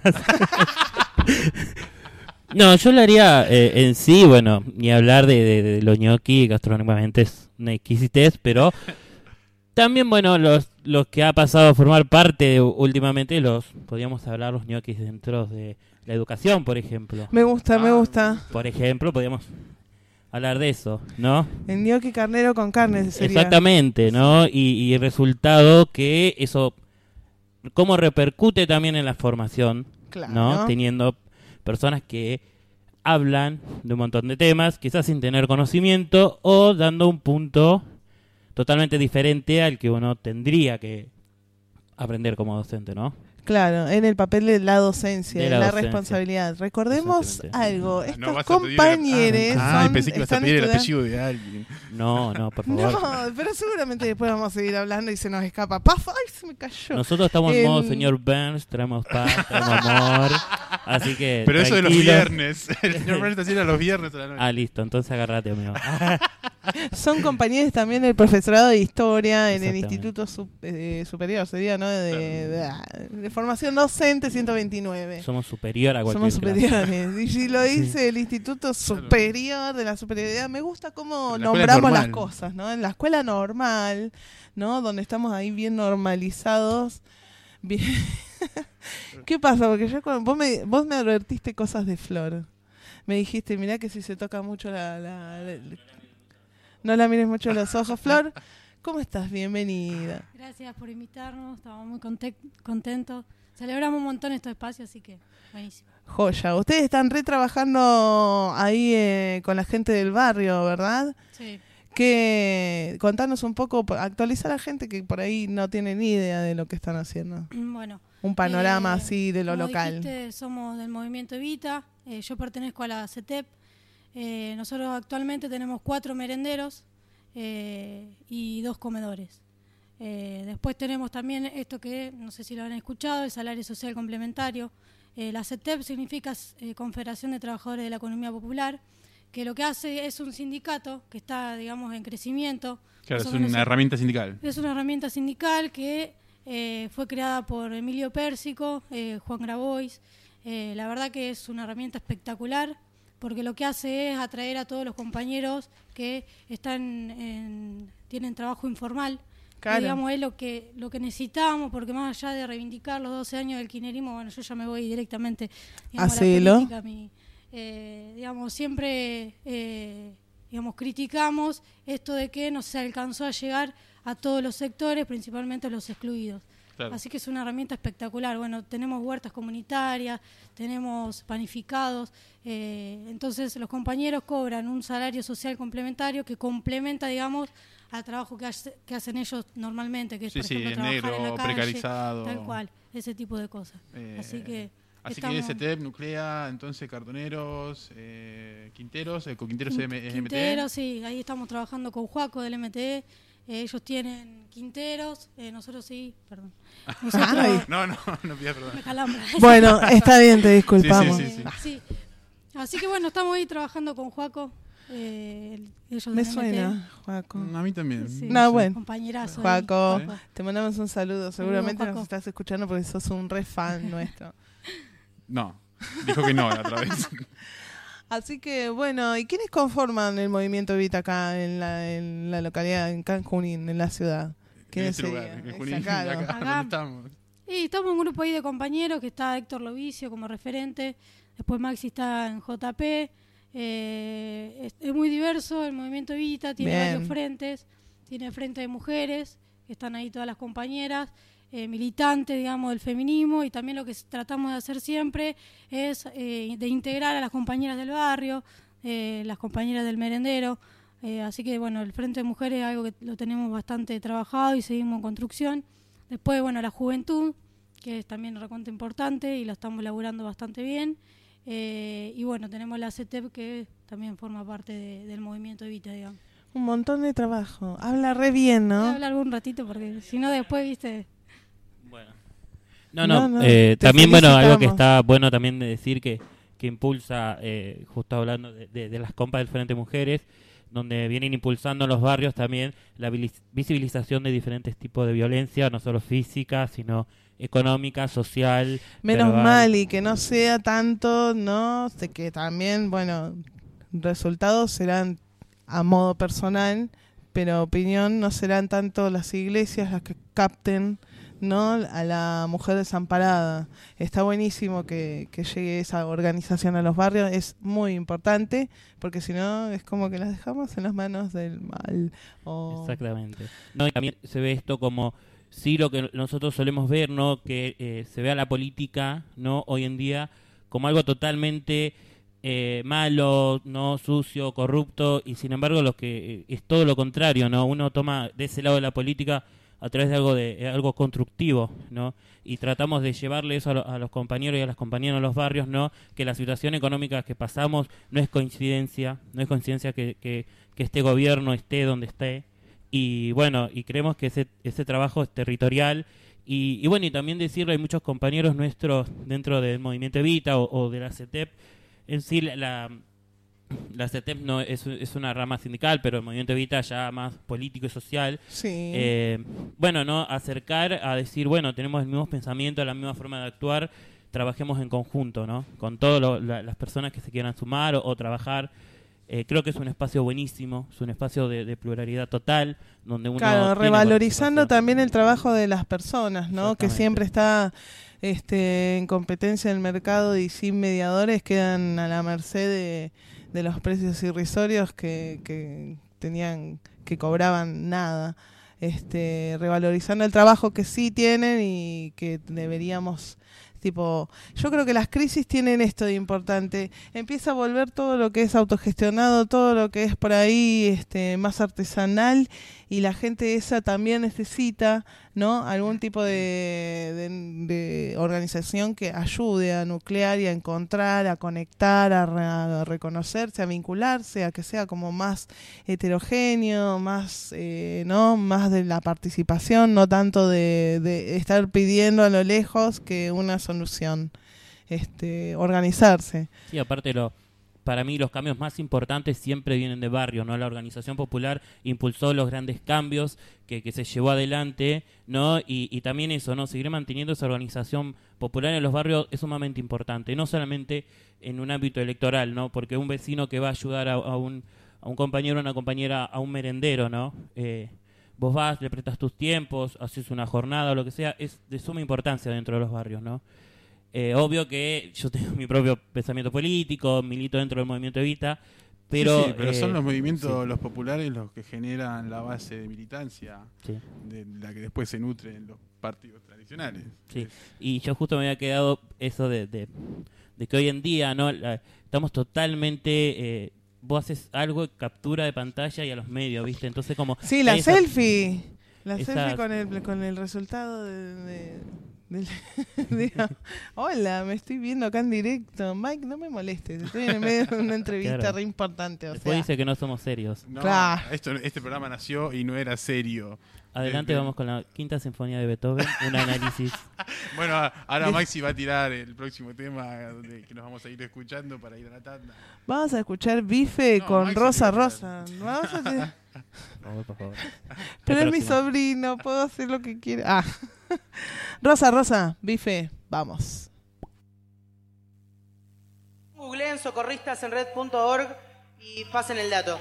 No, yo lo haría en sí, bueno, ni hablar de los ñoquis, gastronómicamente es una exquisitez, pero también, bueno, los que ha pasado a formar parte últimamente, podríamos hablar los ñoquis dentro de la educación, por ejemplo. Me gusta. Por ejemplo, podríamos hablar de eso, ¿no? El ñoqui carnero con carne sería. Exactamente, ¿no? Y el resultado que eso, cómo repercute también en la formación, Claro. ¿no? Teniendo personas que hablan de un montón de temas, quizás sin tener conocimiento o dando un punto totalmente diferente al que uno tendría que aprender como docente, ¿no? Claro, en el papel de la docencia, De de la la docencia. responsabilidad. Recordemos Exactamente. algo, No estos vas a pedir compañeros pensé que ibas a pedir el apellido de alguien. No, por favor. No, pero seguramente después vamos a seguir hablando y se nos escapa. ¡Paf! ¡Ay, se me cayó! Nosotros estamos en modo Em, señor Burns, traemos paz, traemos amor, así que Pero eso de los tranquilos. viernes. El señor Burns está haciendo los viernes a la noche. Ah, listo, entonces agárrate, amigo. Son compañeros también del profesorado de historia en el Exactamente. Instituto Superior, sería, ¿no? De formación docente 129. Somos superior a cualquier Somos clase. superiores. Y si lo dice el Instituto Superior de la Superioridad, me gusta cómo En la escuela nombramos las normal. cosas, ¿no? En la escuela normal, ¿no? Donde estamos ahí bien normalizados. Bien. ¿Qué pasa? Porque yo vos me advertiste cosas de Flor. Me dijiste, mirá que si se toca mucho no la mires mucho a los ojos. Flor, ¿cómo estás? Bienvenida. Gracias por invitarnos, estamos muy contentos. Celebramos un montón estos espacios, así que buenísimo. Joya. Ustedes están trabajando ahí con la gente del barrio, ¿verdad? Sí. Contanos un poco, actualizar a la gente que por ahí no tiene ni idea de lo que están haciendo. Bueno. Un panorama así de lo como local. Dijiste, somos del movimiento Evita, yo pertenezco a la CETEP. Nosotros actualmente tenemos 4 merenderos y 2 comedores. Después tenemos también esto que, no sé si lo han escuchado, el salario social complementario. La CETEP significa Confederación de Trabajadores de la Economía Popular, que lo que hace es un sindicato que está, digamos, en crecimiento. Claro, es una herramienta sindical. Es una herramienta sindical que fue creada por Emilio Pérsico, Juan Grabois. La verdad que es una herramienta espectacular porque lo que hace es atraer a todos los compañeros que tienen trabajo informal. Claro. Que, digamos, es lo que necesitamos, porque más allá de reivindicar los 12 años del kirchnerismo, bueno, yo ya me voy directamente, digamos, a la política. Digamos, siempre criticamos esto de que no se alcanzó a llegar a todos los sectores, principalmente a los excluidos. Claro. Así que es una herramienta espectacular. Bueno, tenemos huertas comunitarias, tenemos panificados, entonces los compañeros cobran un salario social complementario que complementa, digamos, al trabajo que hacen ellos normalmente, que es, por ejemplo, trabajar negro, en la calle, precarizado. tal cual, ese tipo de cosas. Así que SETEP, Nuclea, entonces cartoneros, quinteros, coquinteros MTE. Quinteros, sí, ahí estamos trabajando con Juaco del MTE. Ellos tienen quinteros, nosotros sí, perdón. Nosotros, no pidas perdón. Me calambra. Bueno, está bien, te disculpamos. Sí. Así que bueno, estamos ahí trabajando con Juaco. Ellos Me del suena, MTE. Juaco. A mí también. Sí, No, bueno. Compañerazo. Juaco, ahí. te mandamos un saludo. Seguramente Juaco. nos estás escuchando porque sos un re fan nuestro. No, dijo que no la otra vez. Así que, bueno, ¿y quiénes conforman el movimiento Evita acá en la localidad, en Junín, en la ciudad? ¿Quiénes este lugar, serían? en Junín, Acá, acá donde estamos. Y estamos en un grupo ahí de compañeros que está Héctor Lovicio como referente, después Maxi está en JP, es muy diverso el movimiento Evita, tiene varios frentes, tiene frente de mujeres, que están ahí todas las compañeras, militantes, digamos, del feminismo, y también lo que tratamos de hacer siempre es de integrar a las compañeras del barrio, las compañeras del merendero, así que bueno, el Frente de Mujeres es algo que lo tenemos bastante trabajado y seguimos en construcción. Después, bueno, la juventud, que es también recontra importante y la estamos laburando bastante bien, y bueno, tenemos la CETEP que también forma parte del movimiento Evita, digamos. Un montón de trabajo. Habla re bien, ¿no? Voy a hablar un ratito porque si no después, viste... Bueno. felicitamos. También, bueno, algo que está bueno también de decir que impulsa, justo hablando de las compas del Frente Mujeres, donde vienen impulsando en los barrios también la visibilización de diferentes tipos de violencia, no solo física, sino económica, social. Menos verbal. mal, y que no sea tanto, ¿no? De que también, bueno, resultados serán a modo personal, pero opinión no serán tanto las iglesias las que capten, ¿no?, a la mujer desamparada. Está buenísimo que llegue esa organización a los barrios, es muy importante, porque si no es como que las dejamos en las manos del mal. Exactamente. No, y también se ve esto como, sí, lo que nosotros solemos ver, ¿no?, que se ve a la política, ¿no?, hoy en día como algo totalmente malo, no sucio, corrupto, y sin embargo lo que es todo lo contrario, ¿no? Uno toma de ese lado de la política a través de algo constructivo, ¿no? Y tratamos de llevarle eso a los compañeros y a las compañeras de los barrios, ¿no? Que la situación económica que pasamos no es coincidencia que este gobierno esté donde esté, y bueno, y creemos que ese trabajo es territorial. Y bueno, y también decirle, hay muchos compañeros nuestros dentro del movimiento Evita o de la CETEP, en sí la CETEP no es una rama sindical, pero el movimiento Evita ya más político y social. Sí. Bueno, ¿no? Acercar a decir, bueno, tenemos el mismo pensamiento, la misma forma de actuar, trabajemos en conjunto, ¿no? Con todas las personas que se quieran sumar o trabajar. Creo que es un espacio buenísimo, es un espacio de pluralidad total, donde uno claro, tiene revalorizando participación. también el trabajo de las personas, ¿no? Que siempre está en competencia del mercado y sin mediadores quedan a la merced de los precios irrisorios que tenían, que cobraban nada. Revalorizando el trabajo que sí tienen y que deberíamos... yo creo que las crisis tienen esto de importante. Empieza a volver todo lo que es autogestionado, todo lo que es por ahí más artesanal, y la gente esa también necesita, ¿no? Algún tipo de organización que ayude a nuclear y a encontrar, a conectar, a reconocerse, a vincularse, a que sea como más heterogéneo, más ¿no? Más de la participación, no tanto de estar pidiendo a lo lejos que una solución, organizarse. Sí, aparte para mí los cambios más importantes siempre vienen de barrio, ¿no? La organización popular impulsó los grandes cambios que se llevó adelante, ¿no? Y también eso, ¿no? Seguir manteniendo esa organización popular en los barrios es sumamente importante, no solamente en un ámbito electoral, ¿no? Porque un vecino que va a ayudar a un compañero o una compañera, a un merendero, ¿no? Vos vas, le prestas tus tiempos, haces una jornada o lo que sea, es de suma importancia dentro de los barrios, ¿no? Obvio que yo tengo mi propio pensamiento político, milito dentro del movimiento Evita, pero... Sí, pero son los movimientos, los populares, los que generan la base de militancia, de la que después se nutre en los partidos tradicionales. Sí, y yo justo me había quedado eso de que hoy en día, ¿no? Estamos totalmente... vos haces algo, captura de pantalla y a los medios, ¿viste? Entonces como... Sí, la selfie. La selfie con el resultado digo, hola, me estoy viendo acá en directo. Mike, no me molestes, estoy en el medio de una entrevista claro. re importante. Después dice que no somos serios. No, claro. Este programa nació y no era serio. Adelante, vamos con la Quinta Sinfonía de Beethoven, un análisis. Bueno, ahora Maxi va a tirar el próximo tema que nos vamos a ir escuchando para ir a la tanda. Vamos a escuchar Bife con Maxi Rosa Rosa. Vamos a por favor. Pero es mi sobrino, puedo hacer lo que quiera. Rosa Rosa, Bife, vamos. Googleen socorristasenred.org y pasen el dato.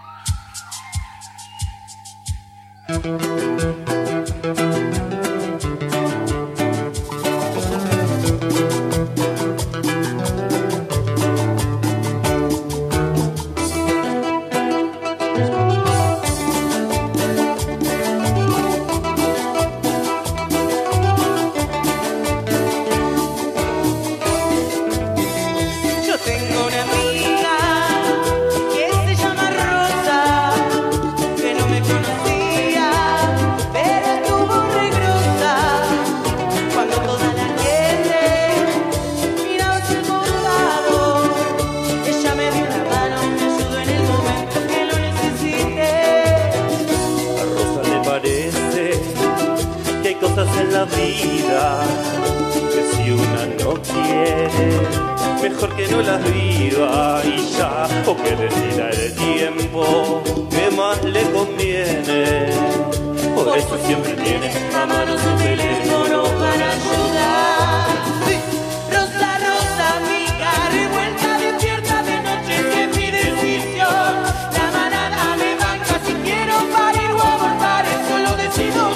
En la vida que si una no quiere mejor que no las viva y ya, o que decida el tiempo que más le conviene. Por eso siempre tiene a mano su teléfono para ayudar. Rosa, Rosa, amiga, revuelta, despierta de noche, que mi decisión. La manada me banca si quiero parir o abortar, eso lo decido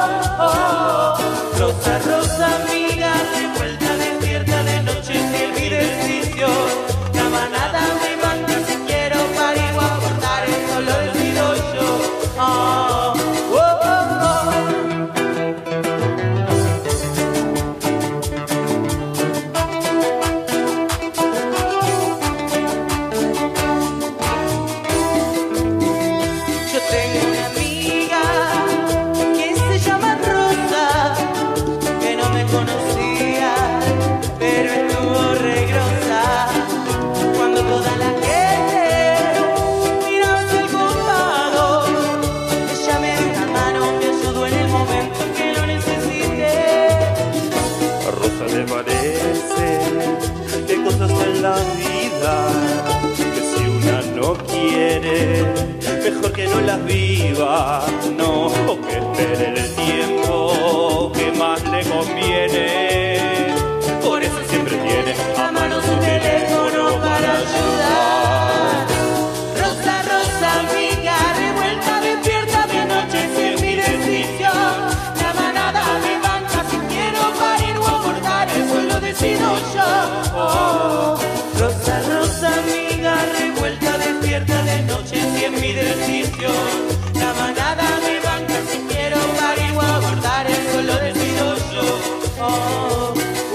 yo. Rosa, Rosa, amiga, revuelta, despierta de noche, que mi decisión. La manada me banca si quiero parir o abortar, eso lo decido yo. La vida, que si las viva, no, o que espere el tiempo que más le conviene. Por eso siempre tiene a mano su teléfono para ayudar. Rosa, rosa, amiga, revuelta, despierta de noche si es mi decisión. La manada me banca si quiero parir o abortar, eso lo decido yo. Rosa, rosa, amiga, revuelta, despierta de noche si es mi decisión. La manada me banca si quiero parir o abortar, eso lo decido yo.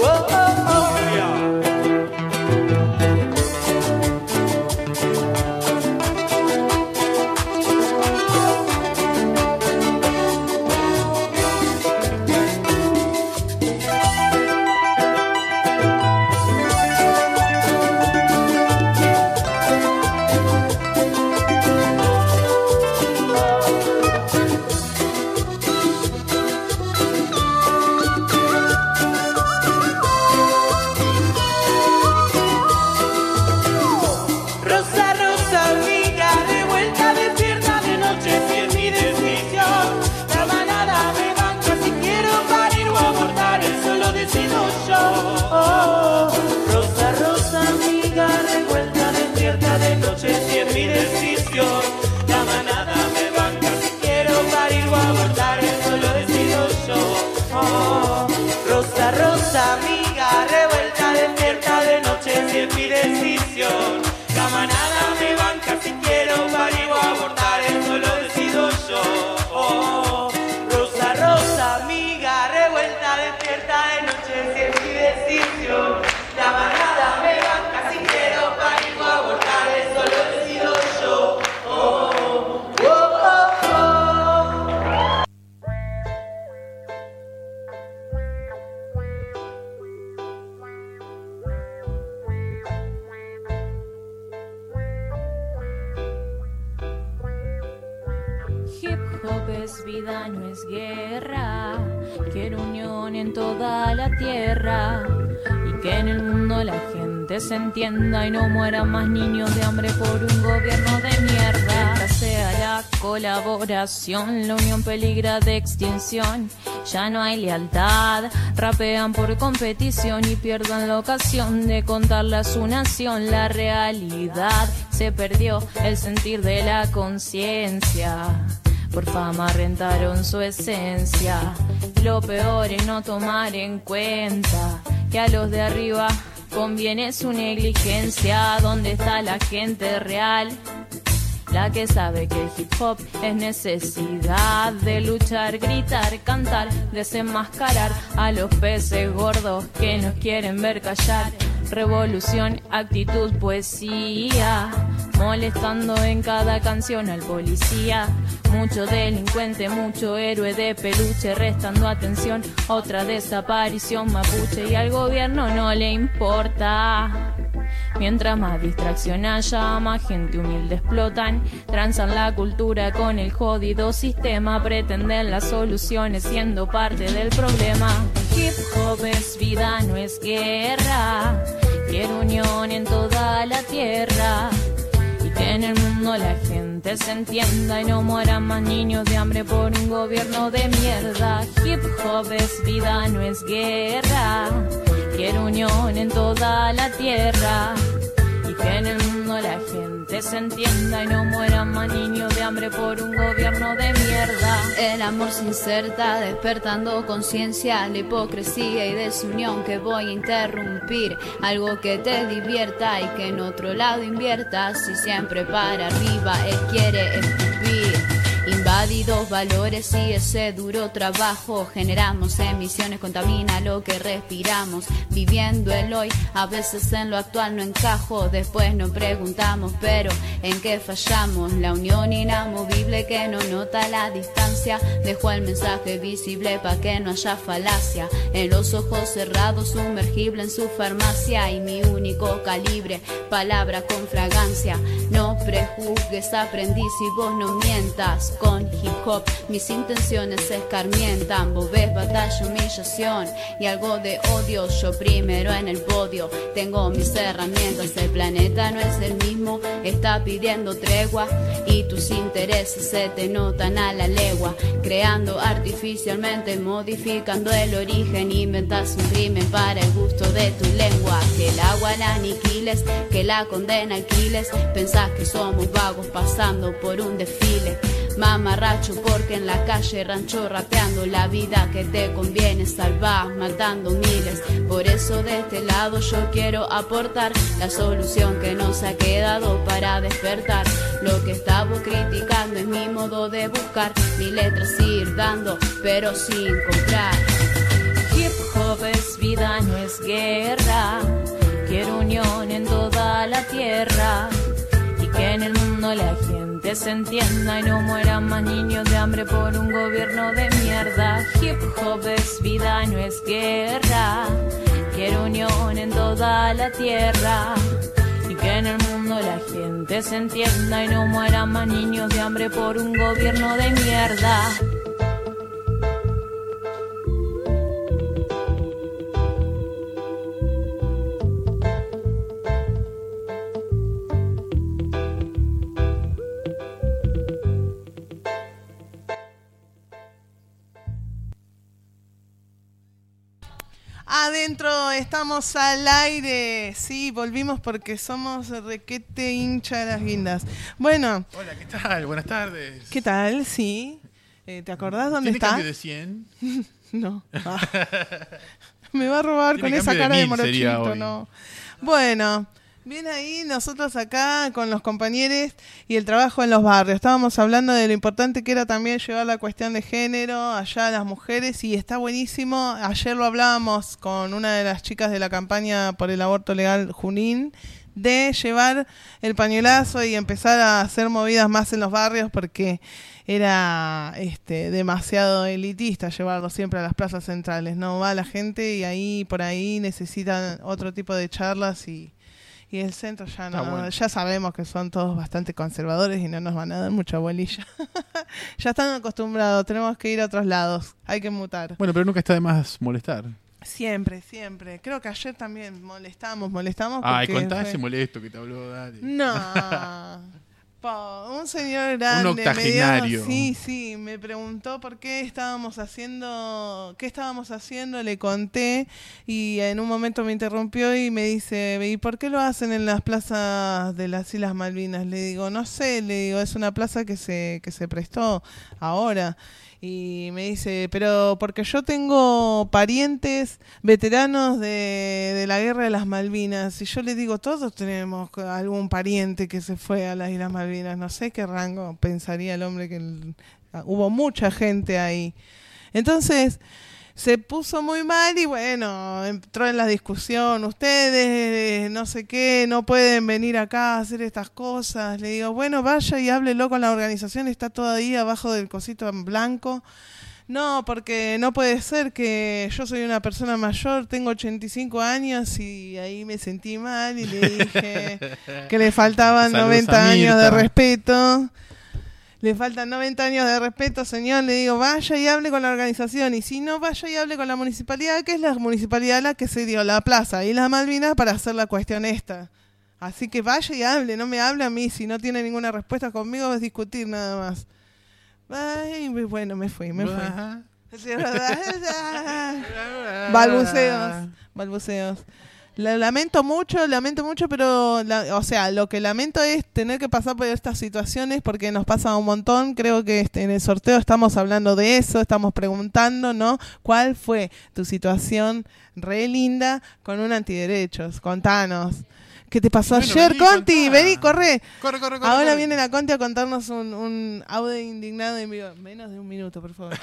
Amiga, revuelta, despierta de noche si es mi decisión. La manada me banca si quiero parir o abortar, eso lo decido yo. Rosa, rosa, amiga, revuelta, despierta de noche si es mi decisión. La manada me banca si quiero parir o abortar, eso lo decido yo. Es vida, no es guerra. Quiero unión en toda la tierra y que en el mundo la gente se entienda y no mueran más niños de hambre por un gobierno de mierda. Esta sea la colaboración, la unión peligra de extinción. Ya no hay lealtad, rapean por competición y pierdan la ocasión de contarle a su nación la realidad. Se perdió el sentir de la conciencia. Por fama rentaron su esencia. Lo peor es no tomar en cuenta que a los de arriba conviene su negligencia. ¿Dónde está la gente real? La que sabe que el hip hop es necesidad de luchar, gritar, cantar, desenmascarar a los peces gordos que nos quieren ver callar. Revolución, actitud, poesía, molestando en cada canción al policía. Mucho delincuente, mucho héroe de peluche, restando atención a otra desaparición mapuche. Y al gobierno no le importa. Mientras más distracción haya, más gente humilde explotan. Transan la cultura con el jodido sistema. Pretenden las soluciones siendo parte del problema. Hip hop es vida, no es guerra. Quiero unión en toda la tierra y que en el mundo la gente se entienda y no mueran más niños de hambre por un gobierno de mierda. Hip hop es vida, no es guerra. Quiero unión en toda la tierra y que en el mundo la gente se entienda y no mueran más niños de hambre por un gobierno de mierda. El amor se inserta despertando conciencia, la hipocresía y desunión que voy a interrumpir. Algo que te divierta y que en otro lado inviertas. Y siempre para arriba él quiere escupir. Invadidos valores y ese duro trabajo. Generamos emisiones, contamina lo que respiramos. Viviendo el hoy, a veces en lo actual no encajo. Después nos preguntamos, pero ¿en qué fallamos? La unión inamovible que no nota la distancia. Dejó el mensaje visible pa' que no haya falacia. En los ojos cerrados, sumergible en su farmacia. Y mi único calibre, palabra con fragancia. No prejuzgues, aprendiz, y vos no mientas. Con son hip hop. Mis intenciones escarmientan, vos ves batalla, humillación y algo de odio. Yo primero en el podio, tengo mis herramientas. El planeta no es el mismo, está pidiendo tregua y tus intereses se te notan a la legua. Creando artificialmente, modificando el origen, inventas un crimen para el gusto de tu lengua. Que el agua la aniquiles, que la condena alquiles. Pensás que somos vagos pasando por un desfile. Mamarracho porque en la calle rancho rapeando la vida que te conviene salvar, matando miles. Por eso de este lado yo quiero aportar la solución que nos ha quedado para despertar. Lo que estamos criticando es mi modo de buscar, mi letra ir dando pero sin comprar. Hip hop es vida, no es guerra. Quiero unión en toda la tierra y que en el mundo la gente se entienda y no mueran más niños de hambre por un gobierno de mierda. Hip hop es vida, no es guerra. Quiero unión en toda la tierra y que en el mundo la gente se entienda y no mueran más niños de hambre por un gobierno de mierda. Adentro, estamos al aire. Sí, volvimos porque somos requete hincha de las guindas. Bueno. Hola, ¿qué tal? Buenas tardes. ¿Qué tal? Sí. ¿Te acordás dónde ¿Tiene está? cambio de 100? No. Ah. Me va a robar con esa cara de morochito, no. Bueno. Bien ahí, nosotros acá con los compañeros y el trabajo en los barrios. Estábamos hablando de lo importante que era también llevar la cuestión de género allá a las mujeres y está buenísimo. Ayer lo hablábamos con una de las chicas de la campaña por el aborto legal Junín, de llevar el pañuelazo y empezar a hacer movidas más en los barrios porque era demasiado elitista llevarlo siempre a las plazas centrales. No va la gente y ahí por ahí necesitan otro tipo de charlas y el centro ya no, bueno. Ya sabemos que son todos bastante conservadores y no nos van a dar mucha bolilla. Ya están acostumbrados, tenemos que ir a otros lados, hay que mutar. Bueno, pero nunca está de más molestar. Siempre, siempre. Creo que ayer también molestamos. Ay, contá ese molesto que te habló, dale. No. Un señor grande. Un octogenario. Sí, me preguntó por qué qué estábamos haciendo, le conté y en un momento me interrumpió y me dice, ¿y por qué lo hacen en las plazas de las Islas Malvinas? Le digo, no sé, es una plaza que se prestó ahora. Y me dice, pero porque yo tengo parientes veteranos de la guerra de las Malvinas. Y yo le digo, todos tenemos algún pariente que se fue a las Islas Malvinas. No sé qué rango pensaría el hombre que hubo mucha gente ahí. Entonces se puso muy mal y bueno, entró en la discusión. Ustedes, no sé qué, no pueden venir acá a hacer estas cosas. Le digo, bueno, vaya y háblelo con la organización, está todo ahí abajo del cosito en blanco. No, porque no puede ser que yo soy una persona mayor, tengo 85 años y ahí me sentí mal y le dije que le faltaban 90 años de respeto. Le faltan 90 años de respeto, señor. Le digo, vaya y hable con la organización. Y si no, vaya y hable con la municipalidad, que es la municipalidad la que se dio la plaza y las Malvinas para hacer la cuestión esta. Así que vaya y hable, no me hable a mí. Si no tiene ninguna respuesta conmigo, es discutir nada más. Ay, bueno, me fui. Balbuceos. Lamento mucho, pero lo que lamento es tener que pasar por estas situaciones porque nos pasa un montón. Creo que en el sorteo estamos hablando de eso, estamos preguntando, ¿no? ¿Cuál fue tu situación re linda con un antiderechos? Contanos. ¿Qué te pasó ayer, Conti? Vení, corre. Corre. Ahora viene la Conti a contarnos un audio indignado en vivo. Menos de un minuto, por favor.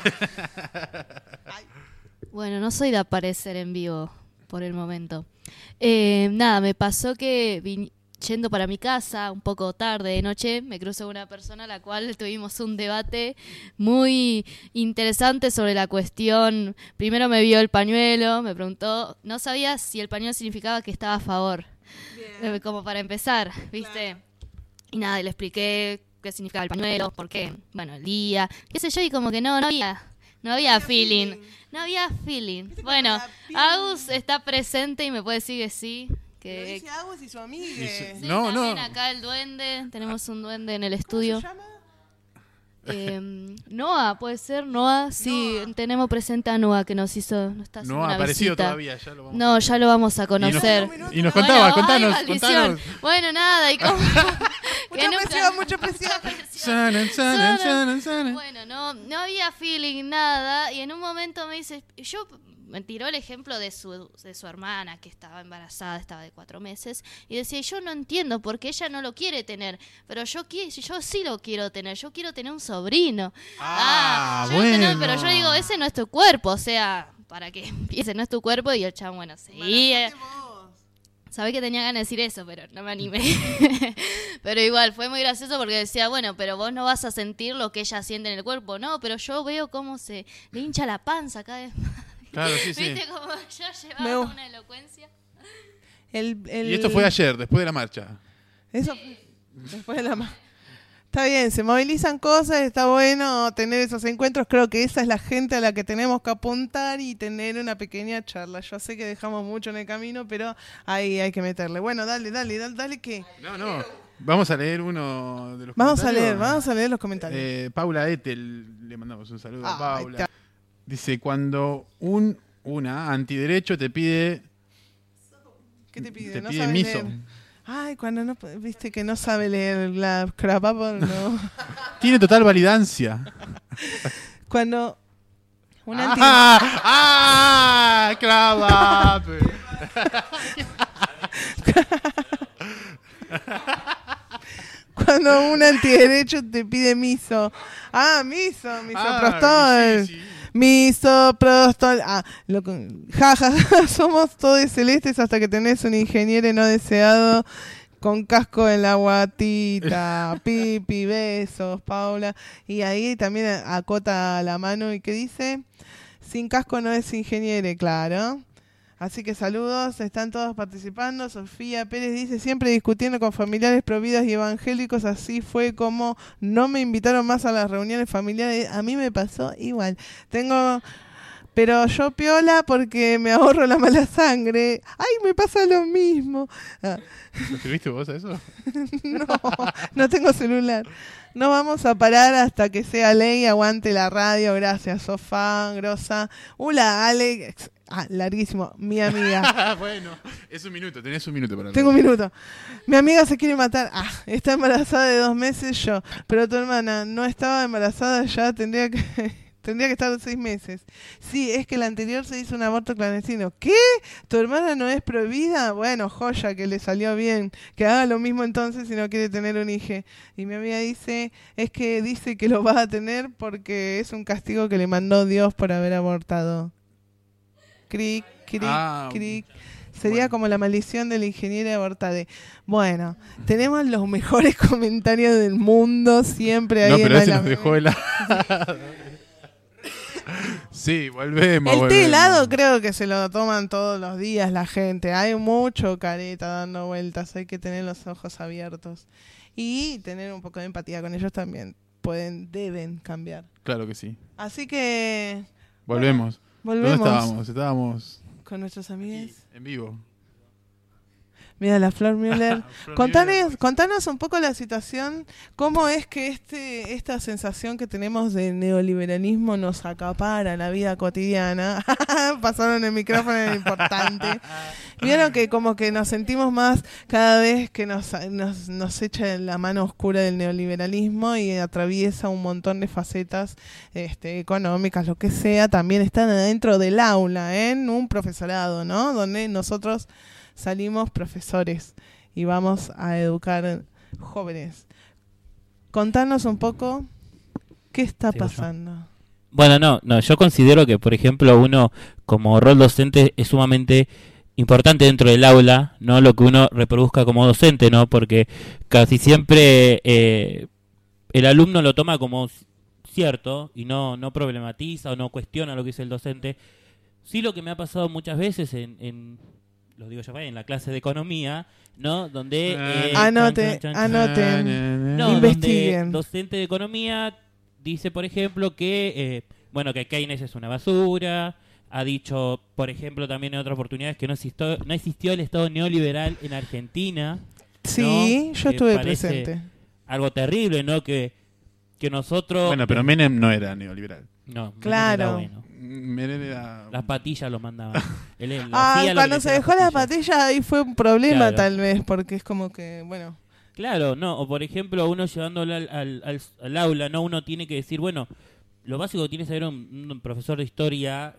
Bueno, no soy de aparecer en vivo por el momento. Nada, me pasó que yendo para mi casa un poco tarde de noche, me cruzo con una persona a la cual tuvimos un debate muy interesante sobre la cuestión. Primero me vio el pañuelo, me preguntó, no sabía si el pañuelo significaba que estaba a favor. Como para empezar, ¿viste? Claro. Y nada, y le expliqué qué significaba el pañuelo, por qué, bueno, el día, qué sé yo, y como que no había feeling. No había feeling. Bueno, Agus está presente y me puede decir que sí. Lo dice Agus y su amiga. Sí, también acá el duende. Tenemos un duende en el estudio. ¿Cómo se llama? Noah, puede ser Noah. Sí, tenemos presente a Noah que nos está haciendo No ha una aparecido visita. todavía, ya lo vamos No, ya lo vamos a conocer. Y nos contaba, Bueno, contanos. Bueno, nada, y como Mucha presión. Bueno, no había feeling, nada. Y en un momento me dice, me tiró el ejemplo de su hermana que estaba embarazada, estaba de 4 meses, y decía, yo no entiendo por qué ella no lo quiere tener, pero yo sí lo quiero tener, yo quiero tener un sobrino. Bueno. Pero yo digo, ese no es tu cuerpo, o sea, para que empiece, no es tu cuerpo, y el chabón, bueno, sí. Sabés que tenía ganas de decir eso, pero no me animé. Pero igual, fue muy gracioso porque decía, bueno, pero vos no vas a sentir lo que ella siente en el cuerpo. No, pero yo veo cómo se le hincha la panza cada vez más. Claro, sí. ¿Viste cómo ya llevaba una elocuencia? Y esto fue ayer, después de la marcha. Eso fue después de la marcha. Está bien, se movilizan cosas, está bueno tener esos encuentros. Creo que esa es la gente a la que tenemos que apuntar y tener una pequeña charla. Yo sé que dejamos mucho en el camino, pero ahí hay que meterle. Bueno, dale que... No. Vamos a leer uno de los Vamos comentarios. a leer los comentarios. Paula Etel, le mandamos un saludo a Paula. Está. Dice, cuando una antiderecho te pide... ¿Qué te pide? Te No pide sabe miso. leer. Ay, cuando no, viste que no sabe leer la crapapa, no. Tiene total validancia. Cuando cravape. Cuando un antiderecho te pide miso. Misoprostol. Sí. Misoprostol. Somos todos celestes hasta que tenés un ingeniero no deseado con casco en la guatita. Pipi, besos, Paula. Y ahí también acota la mano y que dice, sin casco no es ingeniero, claro. Así que saludos, están todos participando. Sofía Pérez dice, siempre discutiendo con familiares providas y evangélicos, así fue como no me invitaron más a las reuniones familiares. A mí me pasó igual. Pero yo piola porque me ahorro la mala sangre. ¡Ay, me pasa lo mismo! ¿Lo escribiste vos a eso? No tengo celular. No vamos a parar hasta que sea ley. Aguante la radio. Gracias, Sofá, grosa. Hola, Alex. Larguísimo. Mi amiga. Bueno, es un minuto. Tenés un minuto para hablar. Tengo un minuto. Mi amiga se quiere matar. Está embarazada de 2 meses yo. Pero tu hermana no estaba embarazada ya. Tendría que estar 6 meses. Sí, es que la anterior se hizo un aborto clandestino. ¿Qué? ¿Tu hermana no es prohibida? Bueno, joya, que le salió bien. Que haga lo mismo entonces si no quiere tener un hijo. Y mi amiga dice que lo va a tener porque es un castigo que le mandó Dios por haber abortado. Cric, cric, cric. Sería como la maldición del ingeniero abortade. Bueno, tenemos los mejores comentarios del mundo siempre ahí. No, pero en ese la... nos dejó helado. Sí, volvemos. El té helado creo que se lo toman todos los días la gente. Hay mucho careta dando vueltas. Hay que tener los ojos abiertos. Y tener un poco de empatía con ellos también. Deben cambiar. Claro que sí. Así que... Volvemos. Volvemos. ¿Dónde estábamos? Con nuestros amigos. En vivo. Mira, la Flor Müller. Contanos un poco la situación, cómo es que esta sensación que tenemos de neoliberalismo nos acapara la vida cotidiana. Pasaron el micrófono, era importante. Vieron que como que nos sentimos más cada vez que nos echa la mano oscura del neoliberalismo y atraviesa un montón de facetas económicas, lo que sea, también están adentro del aula, en un profesorado, ¿no? Donde nosotros salimos profesores y vamos a educar jóvenes. Contanos un poco qué está pasando. Bueno, yo considero que, por ejemplo, uno como rol docente es sumamente importante dentro del aula, no lo que uno reproduzca como docente, no, porque casi siempre el alumno lo toma como cierto y no problematiza o no cuestiona lo que dice el docente. Sí, lo que me ha pasado muchas veces en lo digo yo en la clase de economía, ¿no? Donde anoten, investiguen. Donde el docente de economía dice, por ejemplo, que que Keynes es una basura. Ha dicho, por ejemplo, también en otras oportunidades que no existió el Estado neoliberal en Argentina. Sí, ¿no? yo estuve presente. Algo terrible, ¿no? Que nosotros... Bueno, pero Menem no era neoliberal. No, claro. Menem era bueno. Menem era... Las patillas lo mandaban. Cuando se dejó las patillas ahí fue un problema, claro. tal vez, porque es como que, bueno... Claro, no, o por ejemplo, uno llevándolo al aula, ¿no? Uno tiene que decir, bueno, lo básico que tiene que saber un profesor de historia,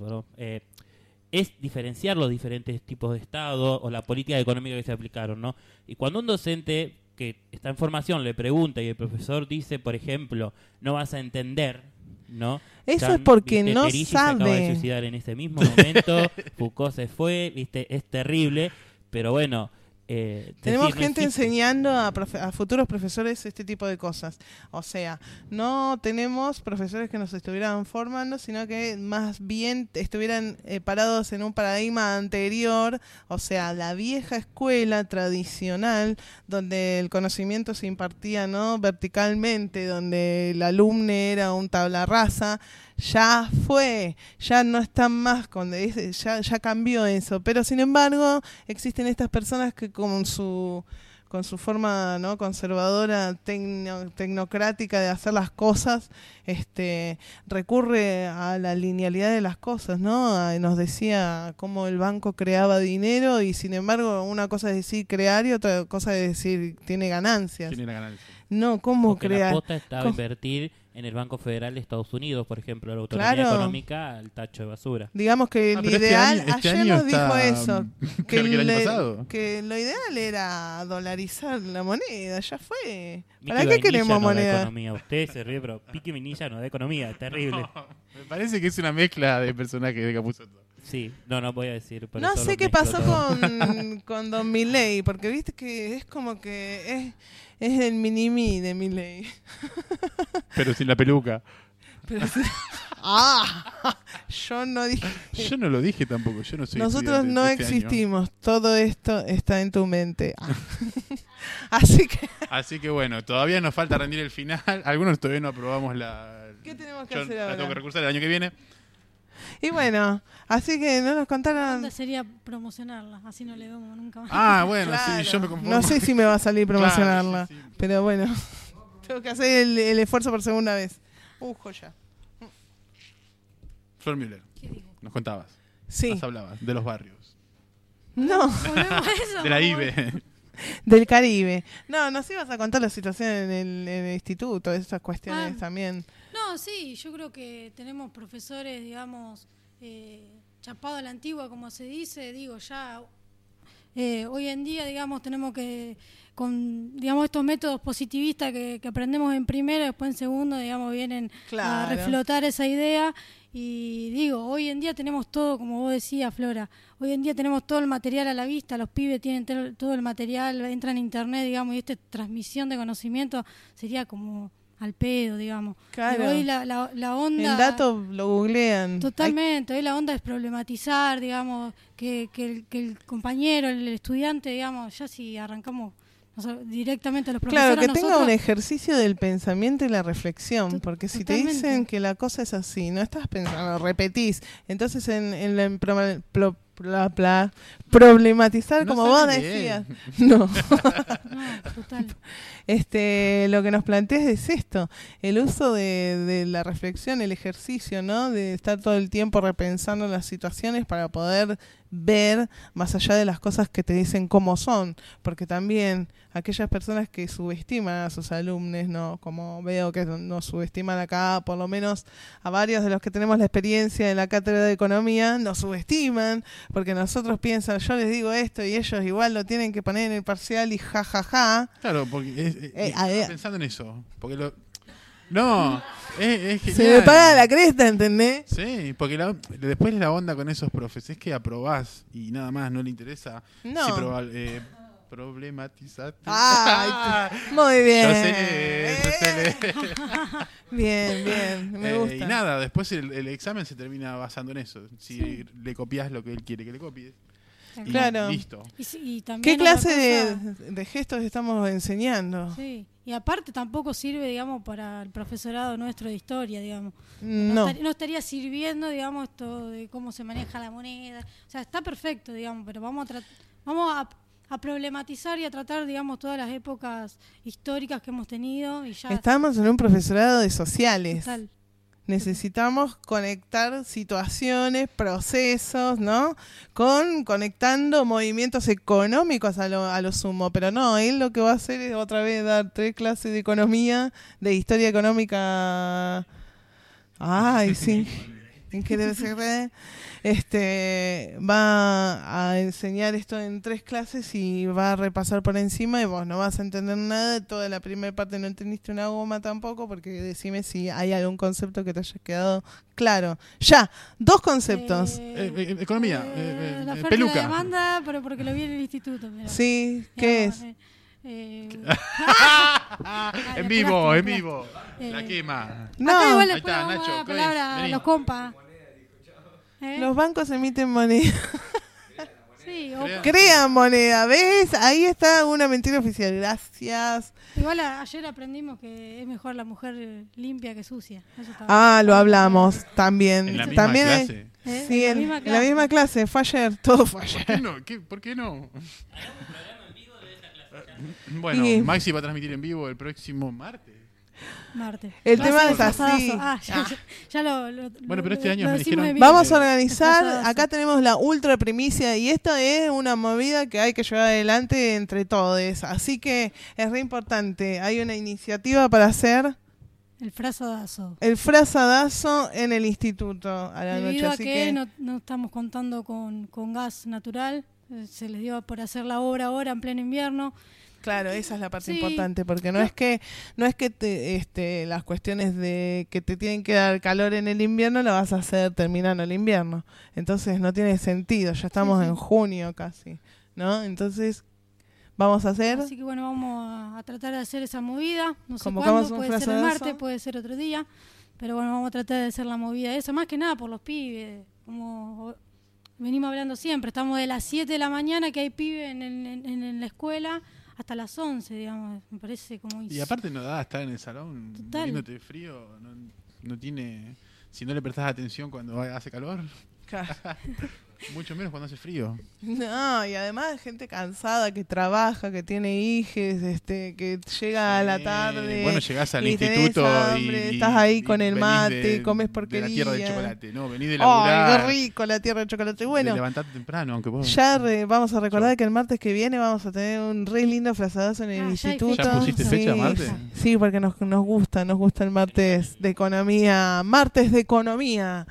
es diferenciar los diferentes tipos de Estado o la política económica que se aplicaron, ¿no? Y cuando un docente que está en formación le pregunta y el profesor dice, por ejemplo, no vas a entender, ¿no? Eso es porque no Perilla se acaba de sabe. suicidar en ese mismo momento, Foucault se fue, es terrible, pero bueno... Tenemos gente enseñando a futuros profesores este tipo de cosas. O sea, no tenemos profesores que nos estuvieran formando, sino que más bien estuvieran parados en un paradigma anterior, o sea, la vieja escuela tradicional, donde el conocimiento se impartía, ¿no?, verticalmente, donde el alumno era un tabla rasa. Ya fue, ya no están más ya cambió eso, pero sin embargo existen estas personas que con su forma, ¿no?, conservadora, tecnocrática de hacer las cosas, recurre a la linealidad de las cosas, ¿no? Nos decía cómo el banco creaba dinero y sin embargo una cosa es decir crear y otra cosa es decir tiene ganancias. Tiene ganancias. No, ¿cómo Porque crear? la posta estaba a invertir en el Banco Federal de Estados Unidos, por ejemplo, la autonomía económica al tacho de basura. Digamos que el ideal, ayer nos dijo eso, que lo ideal era dolarizar la moneda, ya fue. ¿Para qué queremos moneda? Economía. Usted se ríe, pero Pique Minilla no da economía, es terrible. Me parece que es una mezcla de personajes de Capusotto. Sí, no voy a decir. No sé qué pasó con Don Milei, porque viste que es como que es el mini-mi de Milei. Pero sin la peluca. Yo no dije. Yo no lo dije tampoco, yo no soy. Nosotros no de este existimos, año. todo esto está en tu mente. Así que bueno, todavía nos falta rendir el final. Algunos todavía no aprobamos ¿Qué tenemos que hacer ahora? La tengo que recursar el año que viene. Y bueno, así que no nos contaron. Sería promocionarla, así no le damos nunca más. Bueno, claro. Sí, yo me conformo. No sé si me va a salir promocionarla, claro, sí. pero bueno, tengo que hacer el esfuerzo por segunda vez. Joya. Flor Müller, nos contabas. Sí. Nos hablabas de los barrios. No. De la IBE. Del Caribe. No, nos ibas a contar la situación en el instituto, esas cuestiones también. No, sí, yo creo que tenemos profesores, digamos, chapado a la antigua, como se dice, digo, ya hoy en día, digamos, tenemos que, con, digamos, estos métodos positivistas que aprendemos en primero, después en segundo, digamos, vienen a reflotar esa idea. Y digo, hoy en día tenemos todo, como vos decías, Flora, hoy en día tenemos todo el material a la vista, los pibes tienen todo el material, entran a internet, digamos, y esta transmisión de conocimiento sería como al pedo, digamos. Claro. Hoy la onda... El dato lo googlean. Totalmente, hoy la onda es problematizar, digamos, que el compañero, el estudiante, digamos, ya si arrancamos... directamente a los profesores. Claro, que tenga un ejercicio del pensamiento y la reflexión, porque si totalmente. te dicen que la cosa es así, no estás pensando, repetís, entonces en la problematizar, no como vos bien. decías, no, total. Lo que nos planteas es esto, el uso de la reflexión, el ejercicio, ¿no? De estar todo el tiempo repensando las situaciones para poder ver más allá de las cosas que te dicen cómo son, porque también aquellas personas que subestiman a sus alumnos, ¿no? Como veo que nos subestiman acá, por lo menos a varios de los que tenemos la experiencia en la cátedra de economía, nos subestiman, porque nosotros piensan, yo les digo esto y ellos igual lo tienen que poner en el parcial y jajaja. Claro, porque pensando en eso, porque es genial. Se me paga la cresta, ¿entendés? Sí, porque después la onda con esos profes es que aprobás y nada más, no le interesa. No. Sí, problematizaste. Muy bien. Yo sé. Bien, me gusta. Y nada, después el examen se termina basando en eso. Si le copias lo que él quiere que le copies. Claro. Listo. Y también ¿Qué clase otra de gestos estamos enseñando? Sí, y aparte tampoco sirve, digamos, para el profesorado nuestro de historia, digamos. No. No estaría sirviendo, digamos, esto de cómo se maneja la moneda. O sea, está perfecto, digamos, pero vamos a problematizar y a tratar, digamos, todas las épocas históricas que hemos tenido y ya. Estamos en un profesorado de sociales. Total. Necesitamos conectar situaciones, procesos, ¿no? Conectando movimientos económicos a lo sumo. Pero no, él lo que va a hacer es otra vez dar 3 clases de economía, de historia económica. Ay, sí. ¿En qué debe ser? Va a enseñar esto en 3 clases y va a repasar por encima y vos no vas a entender nada de toda la primera parte, no entendiste una goma tampoco, porque decime si hay algún concepto que te haya quedado claro. Ya, 2 conceptos. Economía, la oferta peluca. y la demanda, pero porque lo vi en el instituto. Mirá. Sí, ¿qué es? En vivo. La quema. No. Acá igual Ahí después está, vamos Nacho, a la ¿qué palabra ves? Vení. los compas. Los bancos emiten moneda. Sí, Crean moneda, ¿ves? Ahí está una mentira oficial. Gracias. igual ayer aprendimos que es mejor la mujer limpia que sucia. Eso está Ah, lo hablamos también. ¿En la misma También clase? Sí, En la misma en la misma clase. Fue ayer, todo fue ayer. ¿Por qué no? Bueno, Y- Maxi va a transmitir en vivo el próximo martes. El tema es así. Ya Bueno, pero este año lo me decimos dijeron- en vivo. Vamos a organizar, Desfasadazo. acá tenemos la ultra primicia y esta es una movida que hay que llevar adelante entre todos. Así que es re importante. Hay una iniciativa para hacer El frazadazo. el frazadazo en el instituto a la noche. Debido a Así que que no estamos contando con gas natural, se les dio por hacer la obra ahora en pleno invierno. claro, esa es la parte Sí. importante, porque no es que las cuestiones de que te tienen que dar calor en el invierno lo vas a hacer terminando el invierno. Entonces no tiene sentido, ya estamos en junio casi, ¿no? Entonces vamos a hacer Así que bueno, vamos a tratar de hacer esa movida. No sé Convocamos cuándo, un puede ser el frazadazo. martes, puede ser otro día. Pero bueno, vamos a tratar de hacer la movida esa, más que nada por los pibes. Como venimos hablando siempre, estamos de las 7 de la mañana que hay pibes en la escuela hasta las 11, digamos. Me parece como... Y aparte no da estar en el salón Total. muriéndote de frío, no tiene, si no le prestás atención cuando hace calor, mucho menos cuando hace frío. No, y además gente cansada que trabaja, que tiene hijos, que llega a la tarde. Bueno, llegás al y tenés instituto hambre, y estás ahí y con el venís mate, comes de porquería. la tierra del chocolate, no, venís de Ay, laburar. qué rico la tierra del chocolate. Bueno, de levantarte temprano, aunque vos ya vamos a recordar que el martes que viene vamos a tener un re lindo frazadazo en el ya hay instituto. ¿Ya pusiste fecha, martes? Sí, porque nos gusta el martes de economía, martes de economía.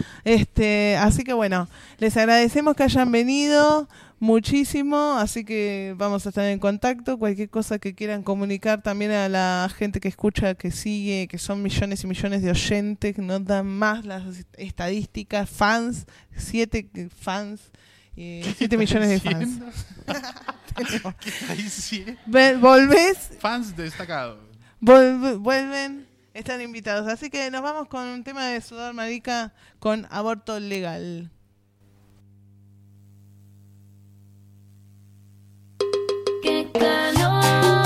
Así que bueno, les agradecemos que hayan venido muchísimo, así que vamos a estar en contacto. Cualquier cosa que quieran comunicar también a la gente que escucha, que sigue, que son millones y millones de oyentes, que nos dan más las estadísticas, fans, 7 fans. 7 millones de fans. ¿Qué está diciendo? ¿Volvés? Fans destacados. Vuelven, están invitados. Así que nos vamos con un tema de Sudor Marica con aborto legal. Qué calor,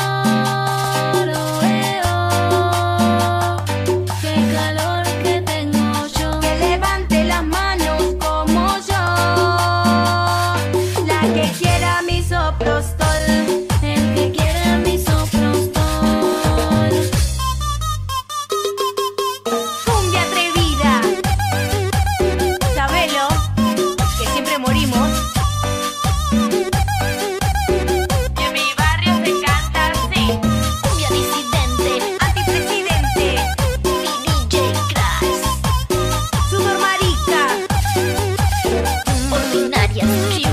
qué calor que tengo yo. Que levante las manos como yo. La que quiera mi soprostol. El que quiera mi soprostol. Cumbia atrevida. Sabelo, que siempre morimos. Y en mi barrio se canta así. Cumbia disidente, Antipresidente, mi DJ Crash. Sudor Marica. Ordinarias Crew.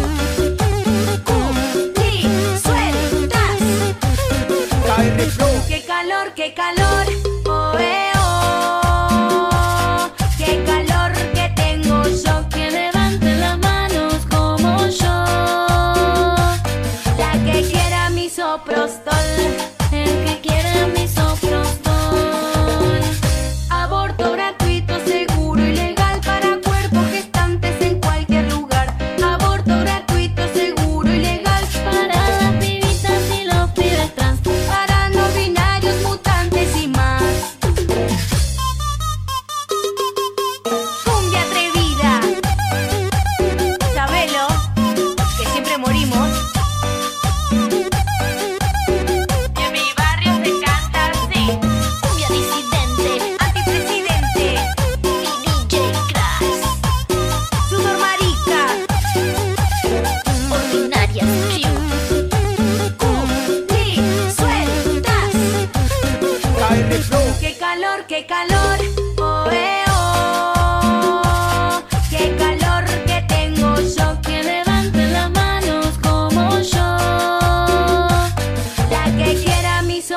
Sí, sueltas. Qué calor, oh, oh. Qué calor que tengo yo. Que levanten las manos como yo. La que quiera mi soprostol. El que quiera mi soprostol. Aborto gratuito, seguro y legal para cuerpos gestantes en cualquier lugar. Aborto gratuito, seguro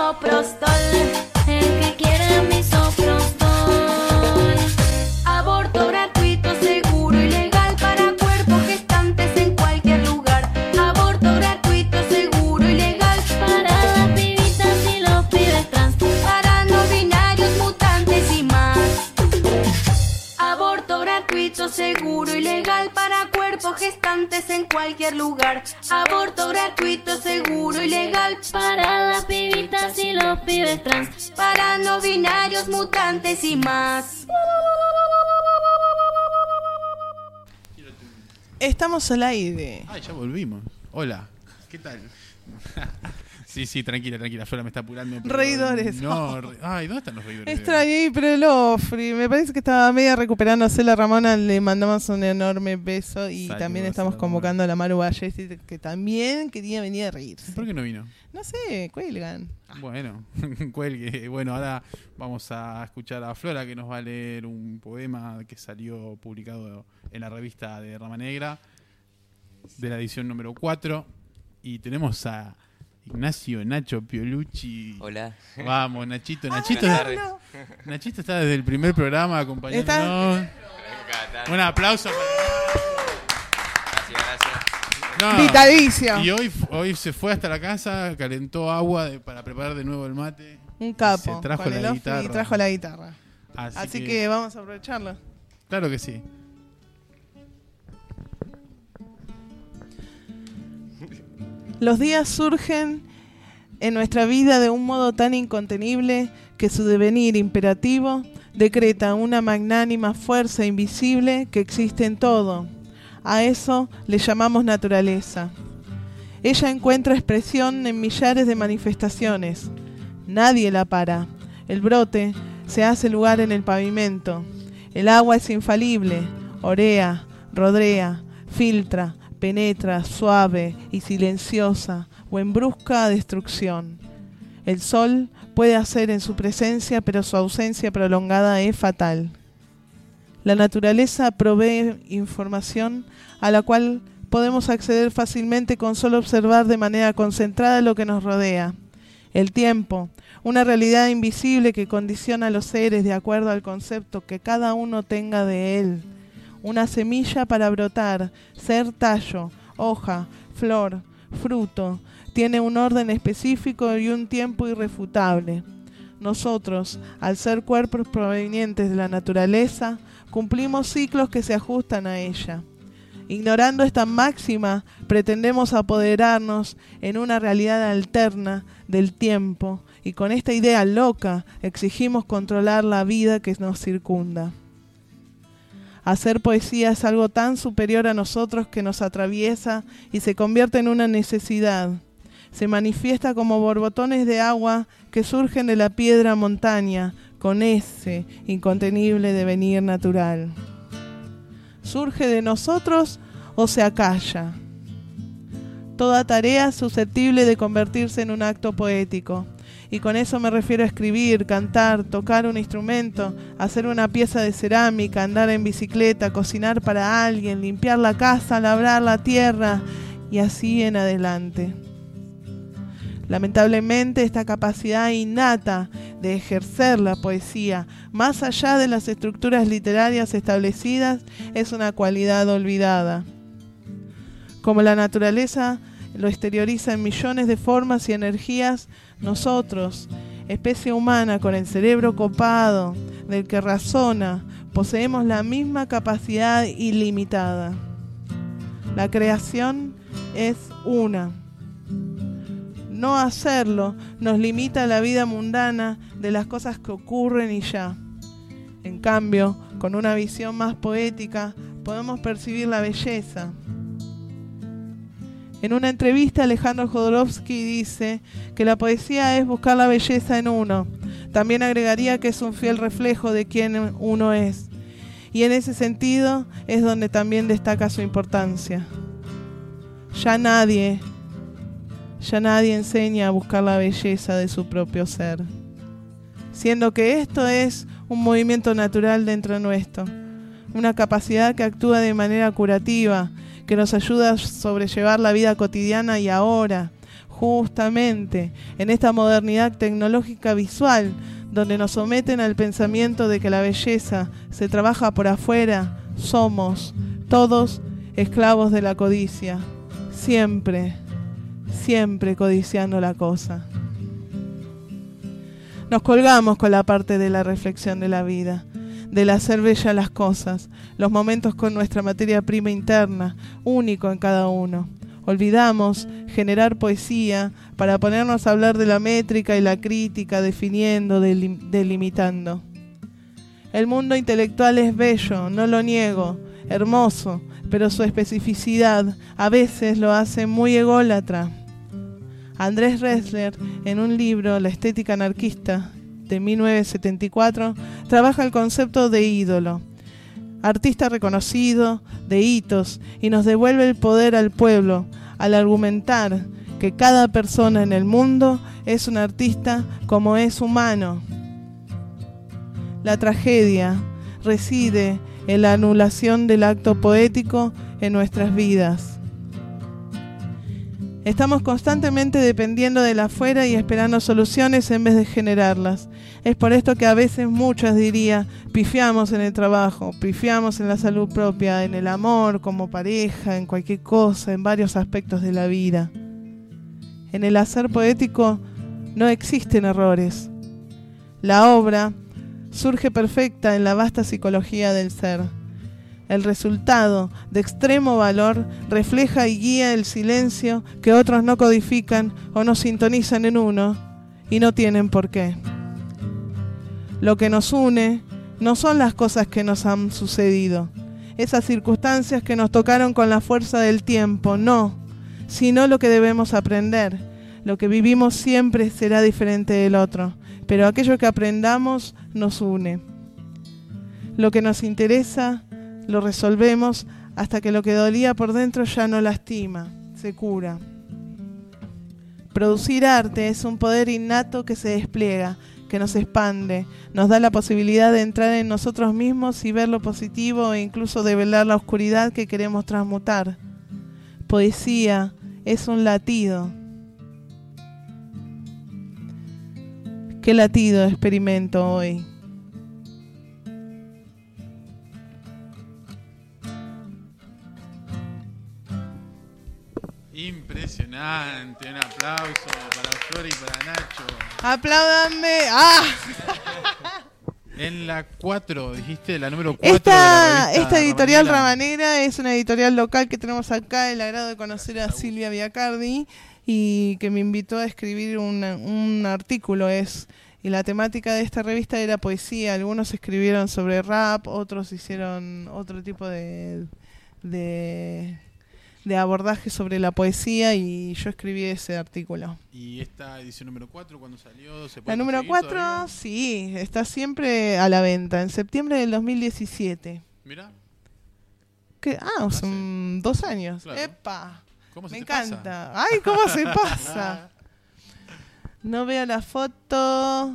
misoprostol. El que quiera misoprostol. Aborto gratuito, seguro y legal para cuerpos gestantes en cualquier lugar. Aborto gratuito, seguro y legal para las pibitas y los pibes trans, para no binarios, mutantes y más. Aborto gratuito, seguro y legal para cuerpos gestantes en cualquier lugar. Aborto gratuito, seguro y legal para las pibitas y los pibes trans, para no binarios, mutantes y más. Estamos al aire. Ay, ya volvimos. Hola, ¿qué tal? Sí, tranquila, Flora me está apurando. pero Reidores. No, ay, ¿dónde están los reidores? Extrañé, pero el Ofri, me parece que estaba media recuperándose la Ramona, le mandamos un enorme beso y Saludos, también estamos convocando a la Maru Ballesti, que también quería venir a reírse. ¿Por qué no vino? No sé, cuelgan. Bueno, cuelgue. Bueno, ahora vamos a escuchar a Flora, que nos va a leer un poema que salió publicado en la revista de Rama Negra, de la edición número 4. Y tenemos a Ignacio Nacho Piolucci. Hola. Vamos, Nachito. Nachito está desde el primer programa acompañándonos. Un aplauso para... No. Vitalicio. Y hoy se fue hasta la casa, calentó agua para preparar de nuevo el mate. Un capo. Se trajo con la el guitarra. Y trajo la guitarra. Así que vamos a aprovecharlo. Claro que sí. Los días surgen en nuestra vida de un modo tan incontenible que su devenir imperativo decreta una magnánima fuerza invisible que existe en todo. A eso le llamamos naturaleza. Ella encuentra expresión en millares de manifestaciones. Nadie la para. El brote se hace lugar en el pavimento. El agua es infalible, orea, rodea, filtra, penetra suave y silenciosa o en brusca destrucción. El sol puede hacer en su presencia, pero su ausencia prolongada es fatal. La naturaleza provee información a la cual podemos acceder fácilmente con solo observar de manera concentrada lo que nos rodea. El tiempo, una realidad invisible que condiciona a los seres de acuerdo al concepto que cada uno tenga de él. Una semilla para brotar, ser tallo, hoja, flor, fruto, tiene un orden específico y un tiempo irrefutable. Nosotros, al ser cuerpos provenientes de la naturaleza, cumplimos ciclos que se ajustan a ella. Ignorando esta máxima, pretendemos apoderarnos en una realidad alterna del tiempo y con esta idea loca exigimos controlar la vida que nos circunda. Hacer poesía es algo tan superior a nosotros que nos atraviesa y se convierte en una necesidad. Se manifiesta como borbotones de agua que surgen de la piedra montaña con ese incontenible devenir natural. ¿Surge de nosotros o se acalla? Toda tarea es susceptible de convertirse en un acto poético. Y con eso me refiero a escribir, cantar, tocar un instrumento, hacer una pieza de cerámica, andar en bicicleta, cocinar para alguien, limpiar la casa, labrar la tierra y así en adelante. Lamentablemente, esta capacidad innata de ejercer la poesía más allá de las estructuras literarias establecidas es una cualidad olvidada. Como la naturaleza lo exterioriza en millones de formas y energías, nosotros, especie humana con el cerebro copado, del que razona, poseemos la misma capacidad ilimitada. La creación es una. No hacerlo nos limita a la vida mundana de las cosas que ocurren y ya. En cambio, con una visión más poética, podemos percibir la belleza. En una entrevista, Alejandro Jodorowsky dice que la poesía es buscar la belleza en uno. También agregaría que es un fiel reflejo de quién uno es. Y en ese sentido es donde también destaca su importancia. Ya nadie enseña a buscar la belleza de su propio ser. Siendo que esto es un movimiento natural dentro nuestro. Una capacidad que actúa de manera curativa, que nos ayuda a sobrellevar la vida cotidiana y ahora, justamente en esta modernidad tecnológica visual, donde nos someten al pensamiento de que la belleza se trabaja por afuera, somos todos esclavos de la codicia, siempre codiciando la cosa. Nos colgamos con la parte de la reflexión de la vida, del hacer bellas las cosas, los momentos con nuestra materia prima interna, único en cada uno. Olvidamos generar poesía para ponernos a hablar de la métrica y la crítica, definiendo, delimitando. El mundo intelectual es bello, no lo niego, hermoso, pero su especificidad a veces lo hace muy ególatra. Andrés Ressler, en un libro, La estética anarquista, de 1974, trabaja el concepto de ídolo, artista reconocido, de hitos, y nos devuelve el poder al pueblo, al argumentar que cada persona en el mundo es un artista como es humano. La tragedia reside en la anulación del acto poético en nuestras vidas. Estamos constantemente dependiendo del afuera y esperando soluciones en vez de generarlas. Es por esto que a veces muchas, diría, pifiamos en el trabajo, pifiamos en la salud propia, en el amor, como pareja, en cualquier cosa, en varios aspectos de la vida. En el hacer poético no existen errores. La obra surge perfecta en la vasta psicología del ser. El resultado de extremo valor refleja y guía el silencio que otros no codifican o no sintonizan en uno y no tienen por qué. Lo que nos une no son las cosas que nos han sucedido, esas circunstancias que nos tocaron con la fuerza del tiempo, no, sino lo que debemos aprender. Lo que vivimos siempre será diferente del otro, pero aquello que aprendamos nos une. Lo que nos interesa lo resolvemos hasta que lo que dolía por dentro ya no lastima, se cura. Producir arte es un poder innato que se despliega, que nos expande, nos da la posibilidad de entrar en nosotros mismos y ver lo positivo e incluso develar la oscuridad que queremos transmutar. Poesía es un latido. ¿Qué latido experimento hoy? Impresionante, un aplauso para Flor y para Nacho. ¡Apláudanme! ¡Ah! En la 4, dijiste, la número 4 Esta editorial Rabanera es una editorial local que tenemos acá, el agrado de conocer a Silvia Viacardi, y que me invitó a escribir un artículo. Y la temática de esta revista era poesía. Algunos escribieron sobre rap, otros hicieron otro tipo de abordaje sobre la poesía, y yo escribí ese artículo. ¿Y esta edición número 4 cuándo salió? La número 4, todavía? Sí, está siempre a la venta, en septiembre del 2017. Mirá. Son 2 años. Claro. ¡Epa! ¿Cómo se Me te encanta. pasa? ¡Ay, cómo se pasa! No veo la foto.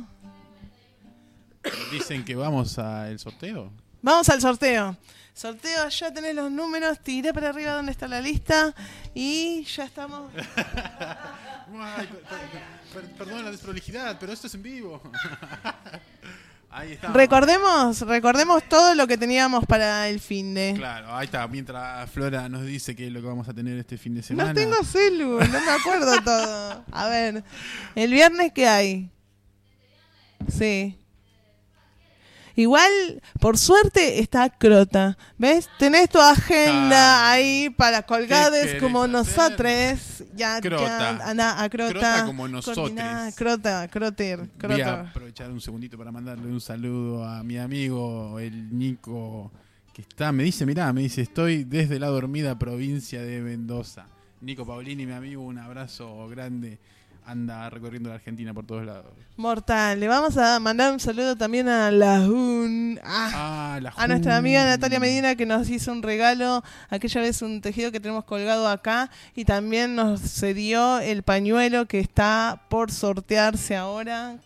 Dicen que vamos al sorteo. Vamos al sorteo. Sorteo, ya tenés los números, tiré para arriba donde está la lista y ya estamos. Ay, perdón la desprolijidad, pero esto es en vivo. Ahí está. Recordemos todo lo que teníamos para el fin de. Claro, ahí está. Mientras Flora nos dice qué es lo que vamos a tener este fin de semana. No tengo celu, no me acuerdo todo. A ver, ¿el viernes qué hay? Sí. Igual, por suerte, está Crota. ¿Ves? Tenés tu agenda ahí para colgades como nosotros. Ya, anda a Crota. Crota como nosotros. Croter. Voy a aprovechar un segundito para mandarle un saludo a mi amigo, el Nico, que está, me dice, estoy desde la dormida provincia de Mendoza. Nico Paulini, mi amigo, un abrazo grande. Anda recorriendo la Argentina por todos lados. Mortal. Le vamos a mandar un saludo también a la Jun. A nuestra amiga Natalia Medina, que nos hizo un regalo aquella vez, un tejido que tenemos colgado acá, y también nos cedió el pañuelo que está por sortearse ahora.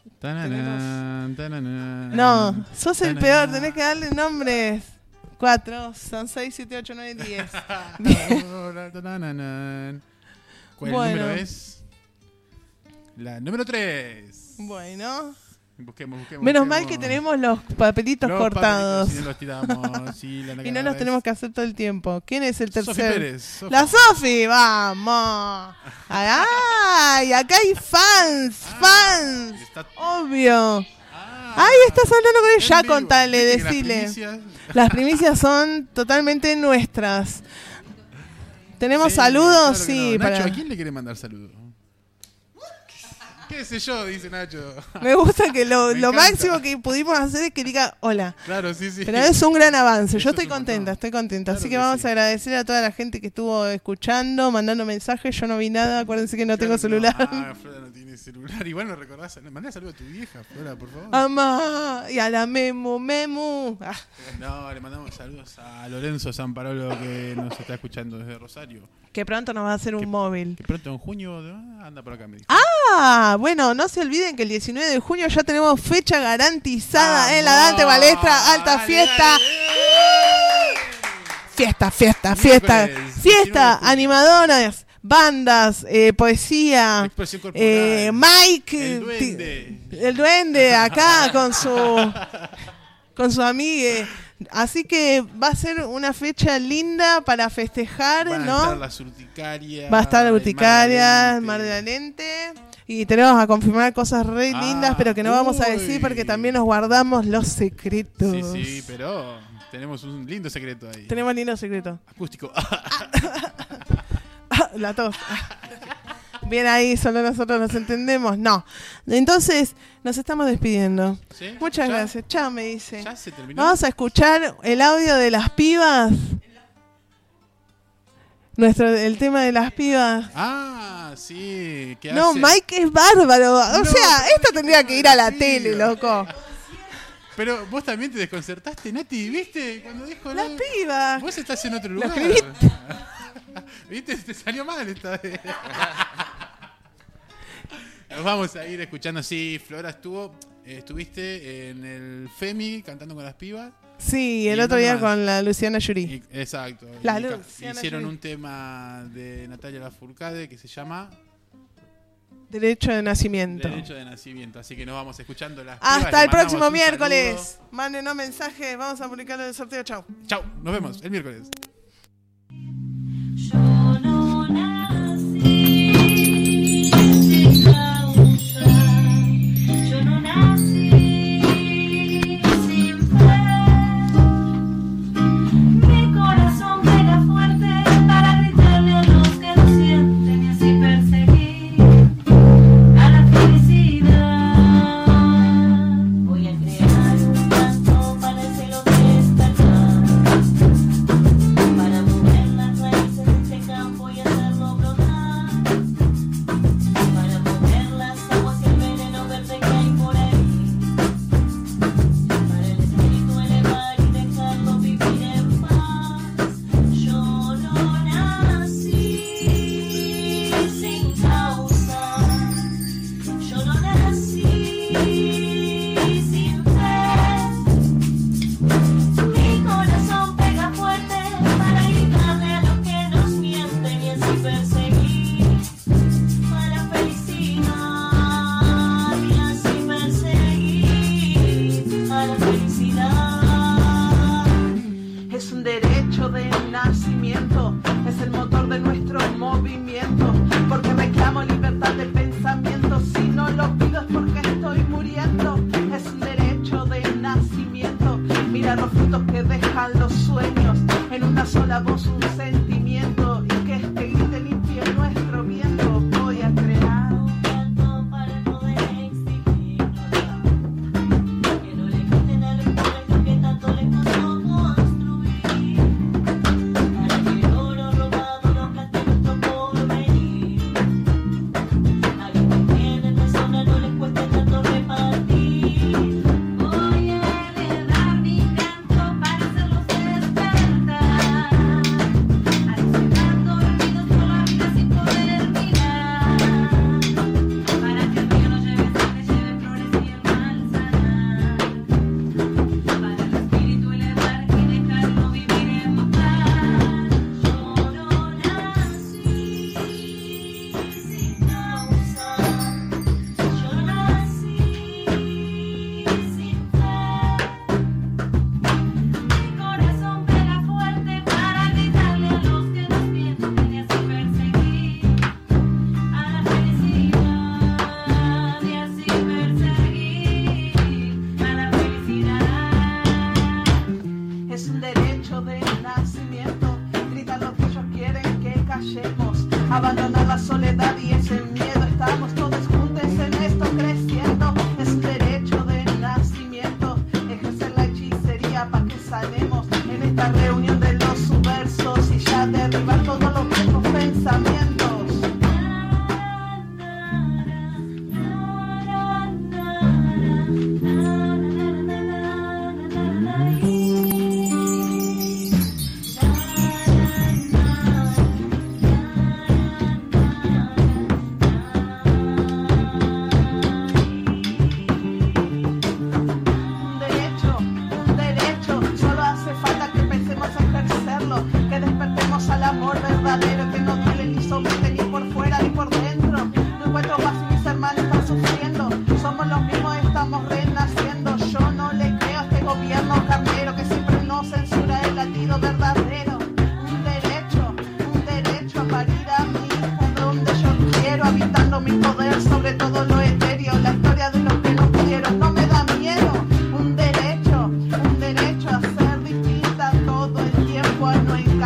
No, sos el peor, tenés que darle nombres. 4, son 6, 7, 8, 9, 10. ¿Cuál número es? La número 3. Bueno. Busquemos. Menos mal que tenemos los papelitos cortados. Y no los tiramos. Sí, y no los tenemos que hacer todo el tiempo. ¿Quién es el tercero? Sofi Pérez. La Sofi, vamos. ¡Ay! Acá hay fans. Obvio. Ahí estás hablando con ella, contale, decile. Las primicias son totalmente nuestras. ¿Tenemos saludos? Claro sí. No. Nacho, ¿a quién le quiere mandar saludos? ¿Qué sé yo? Dice Nacho. Me gusta que lo máximo que pudimos hacer es que diga hola. Claro, sí. Pero es un gran avance. Yo Eso estoy contenta. Claro, así que vamos a agradecer a toda la gente que estuvo escuchando, mandando mensajes. Yo no vi nada. Acuérdense que no tengo celular. Flora no tiene celular. Igual no recordás. Mandá saludo a tu vieja, Flora, por favor. Amá. Y a la Memu. No, le mandamos saludos a Lorenzo Zamparolo que nos está escuchando desde Rosario. Que pronto nos va a hacer un móvil. Que pronto en junio anda por acá, me dijo. Bueno, no se olviden que el 19 de junio ya tenemos fecha garantizada en la Dante Balestra, alta fiesta. Fiesta, animadoras, bandas, poesía, Mike, el duende acá con su amigue. Así que va a ser una fecha linda para festejar, ¿no? Va a estar la Urticaria. Va a estar la Urticaria, Mar de Alente. Y tenemos a confirmar cosas re lindas, pero que no vamos a decir porque también nos guardamos los secretos. Sí, pero tenemos un lindo secreto ahí. Tenemos lindo secreto. Acústico. La tos. Bien ahí, solo nosotros nos entendemos. No. Entonces, nos estamos despidiendo. ¿Sí? Muchas gracias. Chao, me dice. ¿Ya se terminó? Vamos a escuchar el audio de las pibas. El tema de las pibas. Sí. ¿Qué no, hace? Mike es bárbaro. O sea, esto tendría que ir a la tele, loco. Pero vos también te desconcertaste, Nati, ¿viste? Cuando dijo las pibas. Vos estás en otro lugar. ¿Viste? Te salió mal esta vez. Nos vamos a ir escuchando. Sí, Flora estuviste en el FEMI cantando con las pibas. Sí, el otro día con la Luciana Yuri. Exacto. Hicieron un tema de Natalia Lafourcade que se llama Derecho de Nacimiento. Así que nos vamos escuchando las Hasta pibas. el próximo miércoles. Mándenos mensajes, vamos a publicarlo en el sorteo. Chau. Chau, nos vemos el miércoles. Yo no nací sin causa, yo no nací sin fe. Mi corazón pega fuerte para gritarle a los que lo sienten y así perseguir a la felicidad. Voy a crear un canto para el cielo destacar.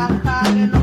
trabajar en los